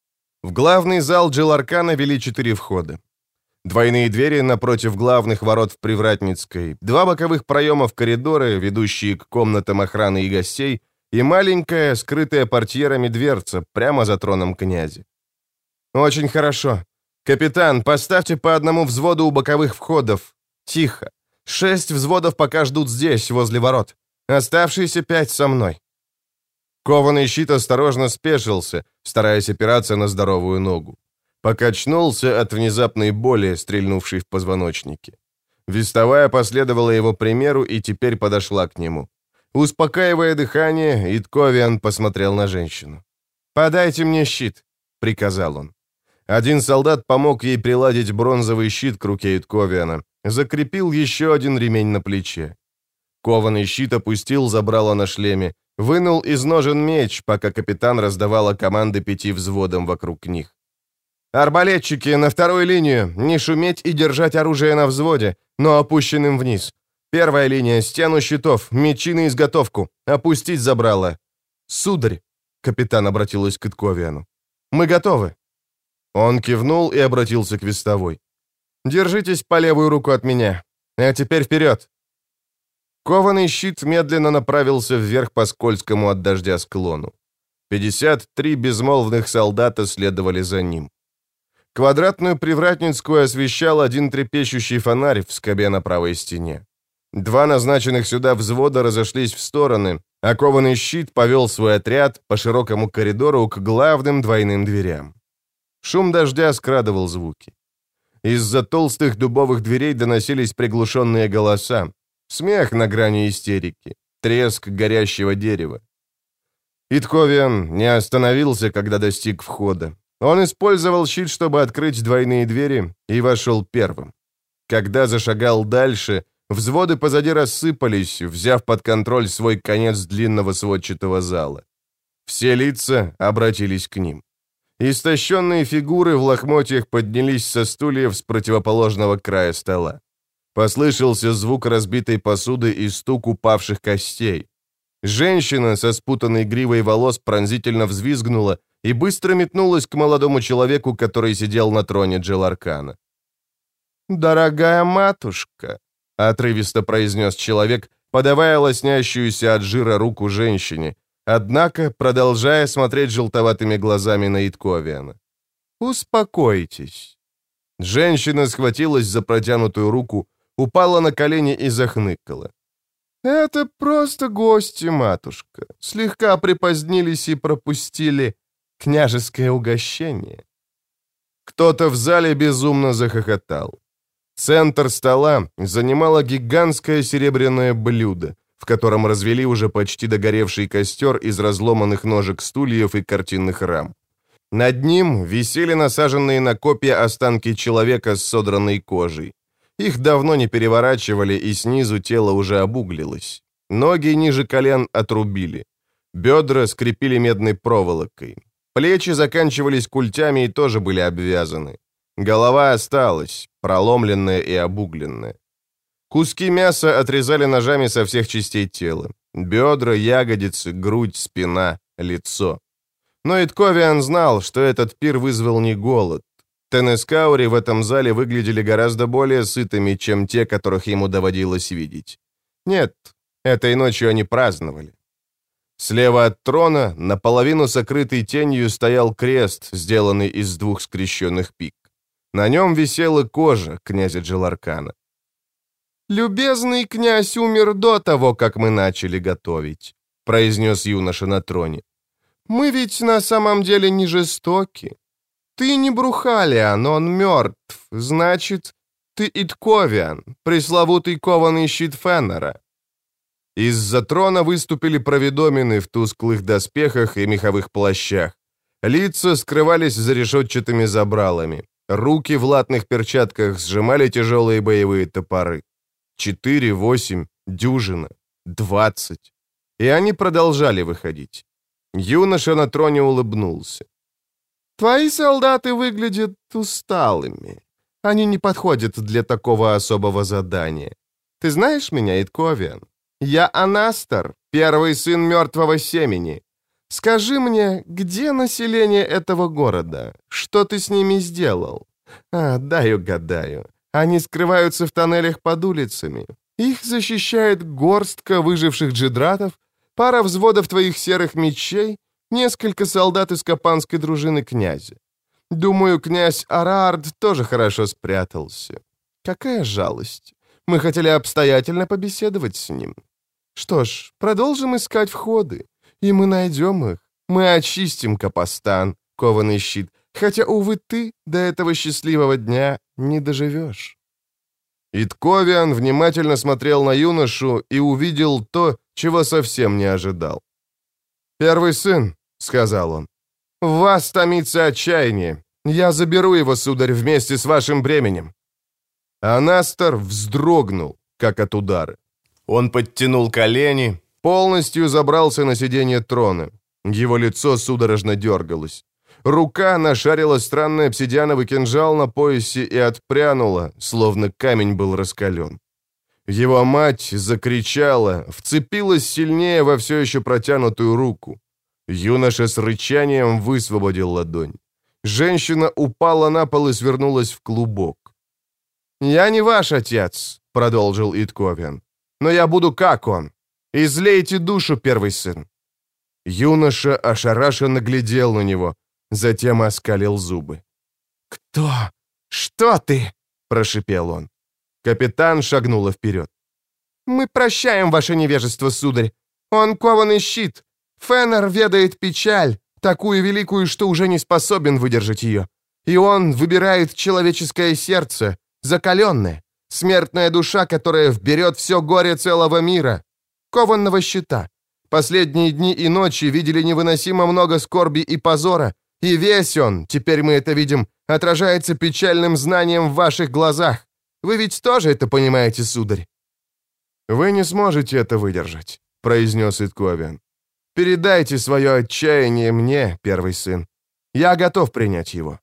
[SPEAKER 1] В главный зал Джеларкана вели четыре входа. Двойные двери напротив главных ворот в Привратницкой, два боковых проема в коридоры, ведущие к комнатам охраны и гостей, и маленькая, скрытая портьерами дверца прямо за троном князя. «Очень хорошо. Капитан, поставьте по одному взводу у боковых входов. Тихо. Шесть взводов пока ждут здесь, возле ворот. Оставшиеся пять со мной». Кованый щит осторожно спешился, стараясь опираться на здоровую ногу. Покачнулся от внезапной боли, стрельнувшей в позвоночнике. Вестовая последовала его примеру и теперь подошла к нему. Успокаивая дыхание, Итковиан посмотрел на женщину. «Подайте мне щит», — приказал он. Один солдат помог ей приладить бронзовый щит к руке Итковиана, закрепил еще один ремень на плече. Кованый щит опустил забрало на шлеме, вынул из ножен меч, пока капитан раздавала команды пяти взводам вокруг них. «Арбалетчики, на вторую линию, не шуметь и держать оружие на взводе, но опущенным вниз. Первая линия, стену щитов, мечи на изготовку, опустить забрало». «Сударь», — капитан обратилась к Итковиану, — «мы готовы». Он кивнул и обратился к вестовой. «Держитесь по левую руку от меня. А теперь вперед!» Кованый щит медленно направился вверх по скользкому от дождя склону. пятьдесят три безмолвных солдата следовали за ним. Квадратную Привратницкую освещал один трепещущий фонарь в скобе на правой стене. Два назначенных сюда взвода разошлись в стороны, а кованый щит повел свой отряд по широкому коридору к главным двойным дверям. Шум дождя скрадывал звуки. Из-за толстых дубовых дверей доносились приглушенные голоса, смех на грани истерики, треск горящего дерева. Итковиан не остановился, когда достиг входа. Он использовал щит, чтобы открыть двойные двери, и вошел первым. Когда зашагал дальше, взводы позади рассыпались, взяв под контроль свой конец длинного сводчатого зала. Все лица обратились к ним. Истощенные фигуры в лохмотьях поднялись со стульев с противоположного края стола. Послышался звук разбитой посуды и стук упавших костей. Женщина со спутанной гривой волос пронзительно взвизгнула и быстро метнулась к молодому человеку, который сидел на троне Джеларкана. «Дорогая матушка», — отрывисто произнес человек, подавая лоснящуюся от жира руку женщине, однако продолжая смотреть желтоватыми глазами на Итковиана. «Успокойтесь». Женщина схватилась за протянутую руку, упала на колени и захныкала. «Это просто гости, матушка. Слегка припозднились и пропустили княжеское угощение». Кто-то в зале безумно захохотал. Центр стола занимало гигантское серебряное блюдо, в котором развели уже почти догоревший костер из разломанных ножек стульев и картинных рам. Над ним висели насаженные на копья останки человека с содранной кожей. Их давно не переворачивали, и снизу тело уже обуглилось. Ноги ниже колен отрубили. Бедра скрепили медной проволокой. Плечи заканчивались культями и тоже были обвязаны. Голова осталась, проломленная и обугленная. Куски мяса отрезали ножами со всех частей тела. Бедра, ягодицы, грудь, спина, лицо. Но Итковиан знал, что этот пир вызвал не голод. Тенескаури в этом зале выглядели гораздо более сытыми, чем те, которых ему доводилось видеть. Нет, этой ночью они праздновали. Слева от трона, наполовину сокрытый тенью, стоял крест, сделанный из двух скрещенных пик. На нем висела кожа князя Джеларкана. «Любезный князь умер до того, как мы начали готовить», — произнес юноша на троне. «Мы ведь на самом деле не жестоки. Ты не Брухалиан, он мертв. Значит, ты Итковиан, пресловутый кованый щит Феннера». Из-за трона выступили провидомины в тусклых доспехах и меховых плащах. Лица скрывались за решетчатыми забралами. Руки в латных перчатках сжимали тяжелые боевые топоры. Четыре, восемь, дюжина, двадцать. И они продолжали выходить. Юноша на троне улыбнулся. «Твои солдаты выглядят усталыми. Они не подходят для такого особого задания. Ты знаешь меня, Итковиан? Я Анастар, первый сын мертвого семени. Скажи мне, где население этого города? Что ты с ними сделал? А, дай угадаю. Они скрываются в тоннелях под улицами. Их защищает горстка выживших джедратов, пара взводов твоих серых мечей, несколько солдат из капанской дружины князя. Думаю, князь Араард тоже хорошо спрятался. Какая жалость. Мы хотели обстоятельно побеседовать с ним. Что ж, продолжим искать входы, и мы найдем их. Мы очистим Капостан, кованый щит, хотя, увы, ты до этого счастливого дня не доживешь». Итковиан внимательно смотрел на юношу и увидел то, чего совсем не ожидал. «Первый сын», — сказал он, — «в вас томится отчаяние. Я заберу его, сударь, вместе с вашим бременем». Анастар вздрогнул, как от удара. Он подтянул колени, полностью забрался на сиденье трона. Его лицо судорожно дергалось. Рука нашарила странный обсидиановый кинжал на поясе и отпрянула, словно камень был раскален. Его мать закричала, вцепилась сильнее во все еще протянутую руку. Юноша с рычанием высвободил ладонь. Женщина упала на пол и свернулась в клубок. «Я не ваш отец», — продолжил Итковиан, — «но я буду как он. Излейте душу, первый сын». Юноша ошарашенно глядел на него, затем оскалил зубы. «Кто? Что ты?» — прошипел он. Капитан шагнула вперед. «Мы прощаем ваше невежество, сударь. Он кованый щит. Феннер ведает печаль, такую великую, что уже не способен выдержать ее. И он выбирает человеческое сердце, закаленное, смертная душа, которая вберет все горе целого мира. Кованного щита. Последние дни и ночи видели невыносимо много скорби и позора, и весь он, теперь мы это видим, отражается печальным знанием в ваших глазах. Вы ведь тоже это понимаете, сударь?» «Вы не сможете это выдержать», — произнес Итковиан. «Передайте свое отчаяние мне, первый сын. Я готов принять его».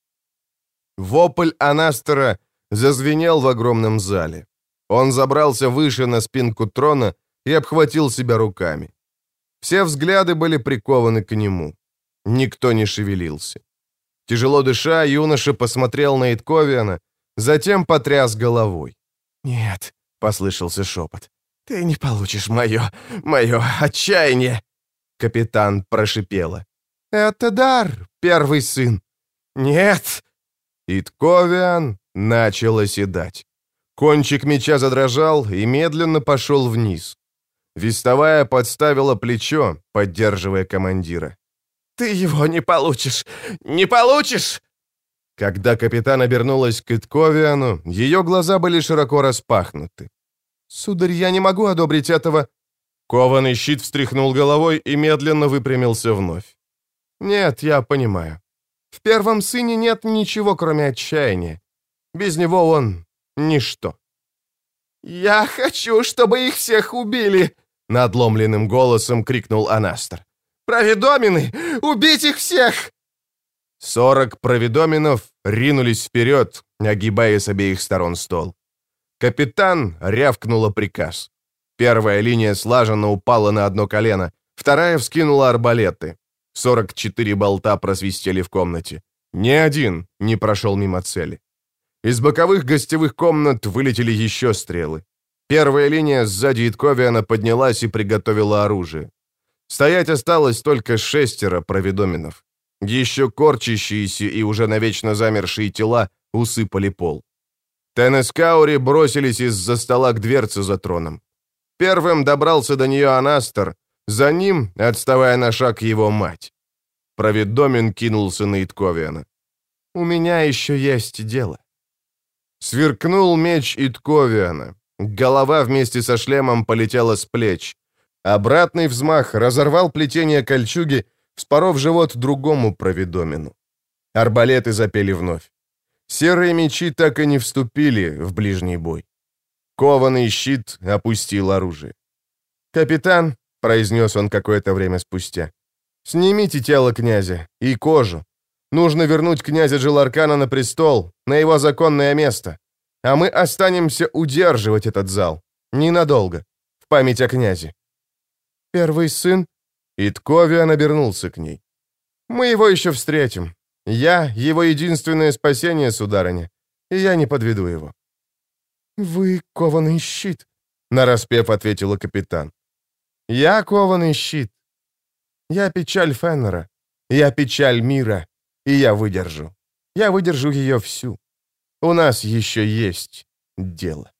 [SPEAKER 1] Вопль Анастера зазвенел в огромном зале. Он забрался выше на спинку трона и обхватил себя руками. Все взгляды были прикованы к нему. Никто не шевелился. Тяжело дыша, юноша посмотрел на Итковиана, затем потряс головой. «Нет», — послышался шепот, — «ты не получишь мое, мое отчаяние». Капитан прошипела. «Это дар, первый сын». «Нет». Итковиан начал оседать. Кончик меча задрожал и медленно пошел вниз. Вестовая подставила плечо, поддерживая командира. «Ты его не получишь! Не получишь!» Когда капитан обернулась к Итковиану, ее глаза были широко распахнуты. «Сударь, я не могу одобрить этого...» Кованый щит встряхнул головой и медленно выпрямился вновь. «Нет, я понимаю. В первом сыне нет ничего, кроме отчаяния. Без него он Ничто. «Я хочу, чтобы их всех убили!» — надломленным голосом крикнул Анастер. «Провидомины! Убить их всех!» Сорок провидоминов ринулись вперед, огибая с обеих сторон стол. Капитан рявкнула приказ. Первая линия слаженно упала на одно колено, вторая вскинула арбалеты. Сорок четыре болта просвистели в комнате. Ни один не прошел мимо цели. Из боковых гостевых комнат вылетели еще стрелы. Первая линия сзади Итковиана поднялась и приготовила оружие. Стоять осталось только шестеро провидоминов. Еще корчащиеся и уже навечно замершие тела усыпали пол. Тенескаури бросились из-за стола к дверце за троном. Первым добрался до нее Анастер, за ним, отставая на шаг, его мать. Провидомин кинулся на Итковиана. «У меня еще есть дело». Сверкнул меч Итковиана. Голова вместе со шлемом полетела с плеч. Обратный взмах разорвал плетение кольчуги, вспоров живот другому провидомину. Арбалеты запели вновь. Серые мечи так и не вступили в ближний бой. Кованый щит опустил оружие. «Капитан», — произнес он какое-то время спустя, — «снимите тело князя и кожу. Нужно вернуть князя Джиларкана на престол, на его законное место. А мы останемся удерживать этот зал. Ненадолго. В память о князе». «Первый сын?» Итковиан обернулся к ней. «Мы его еще встретим. Я — его единственное спасение, сударыня, и я не подведу его». «Вы кованый щит», — нараспев ответила капитан. «Я кованый щит. Я печаль Феннера, я печаль мира, и я выдержу. Я выдержу ее всю. У нас еще есть дело».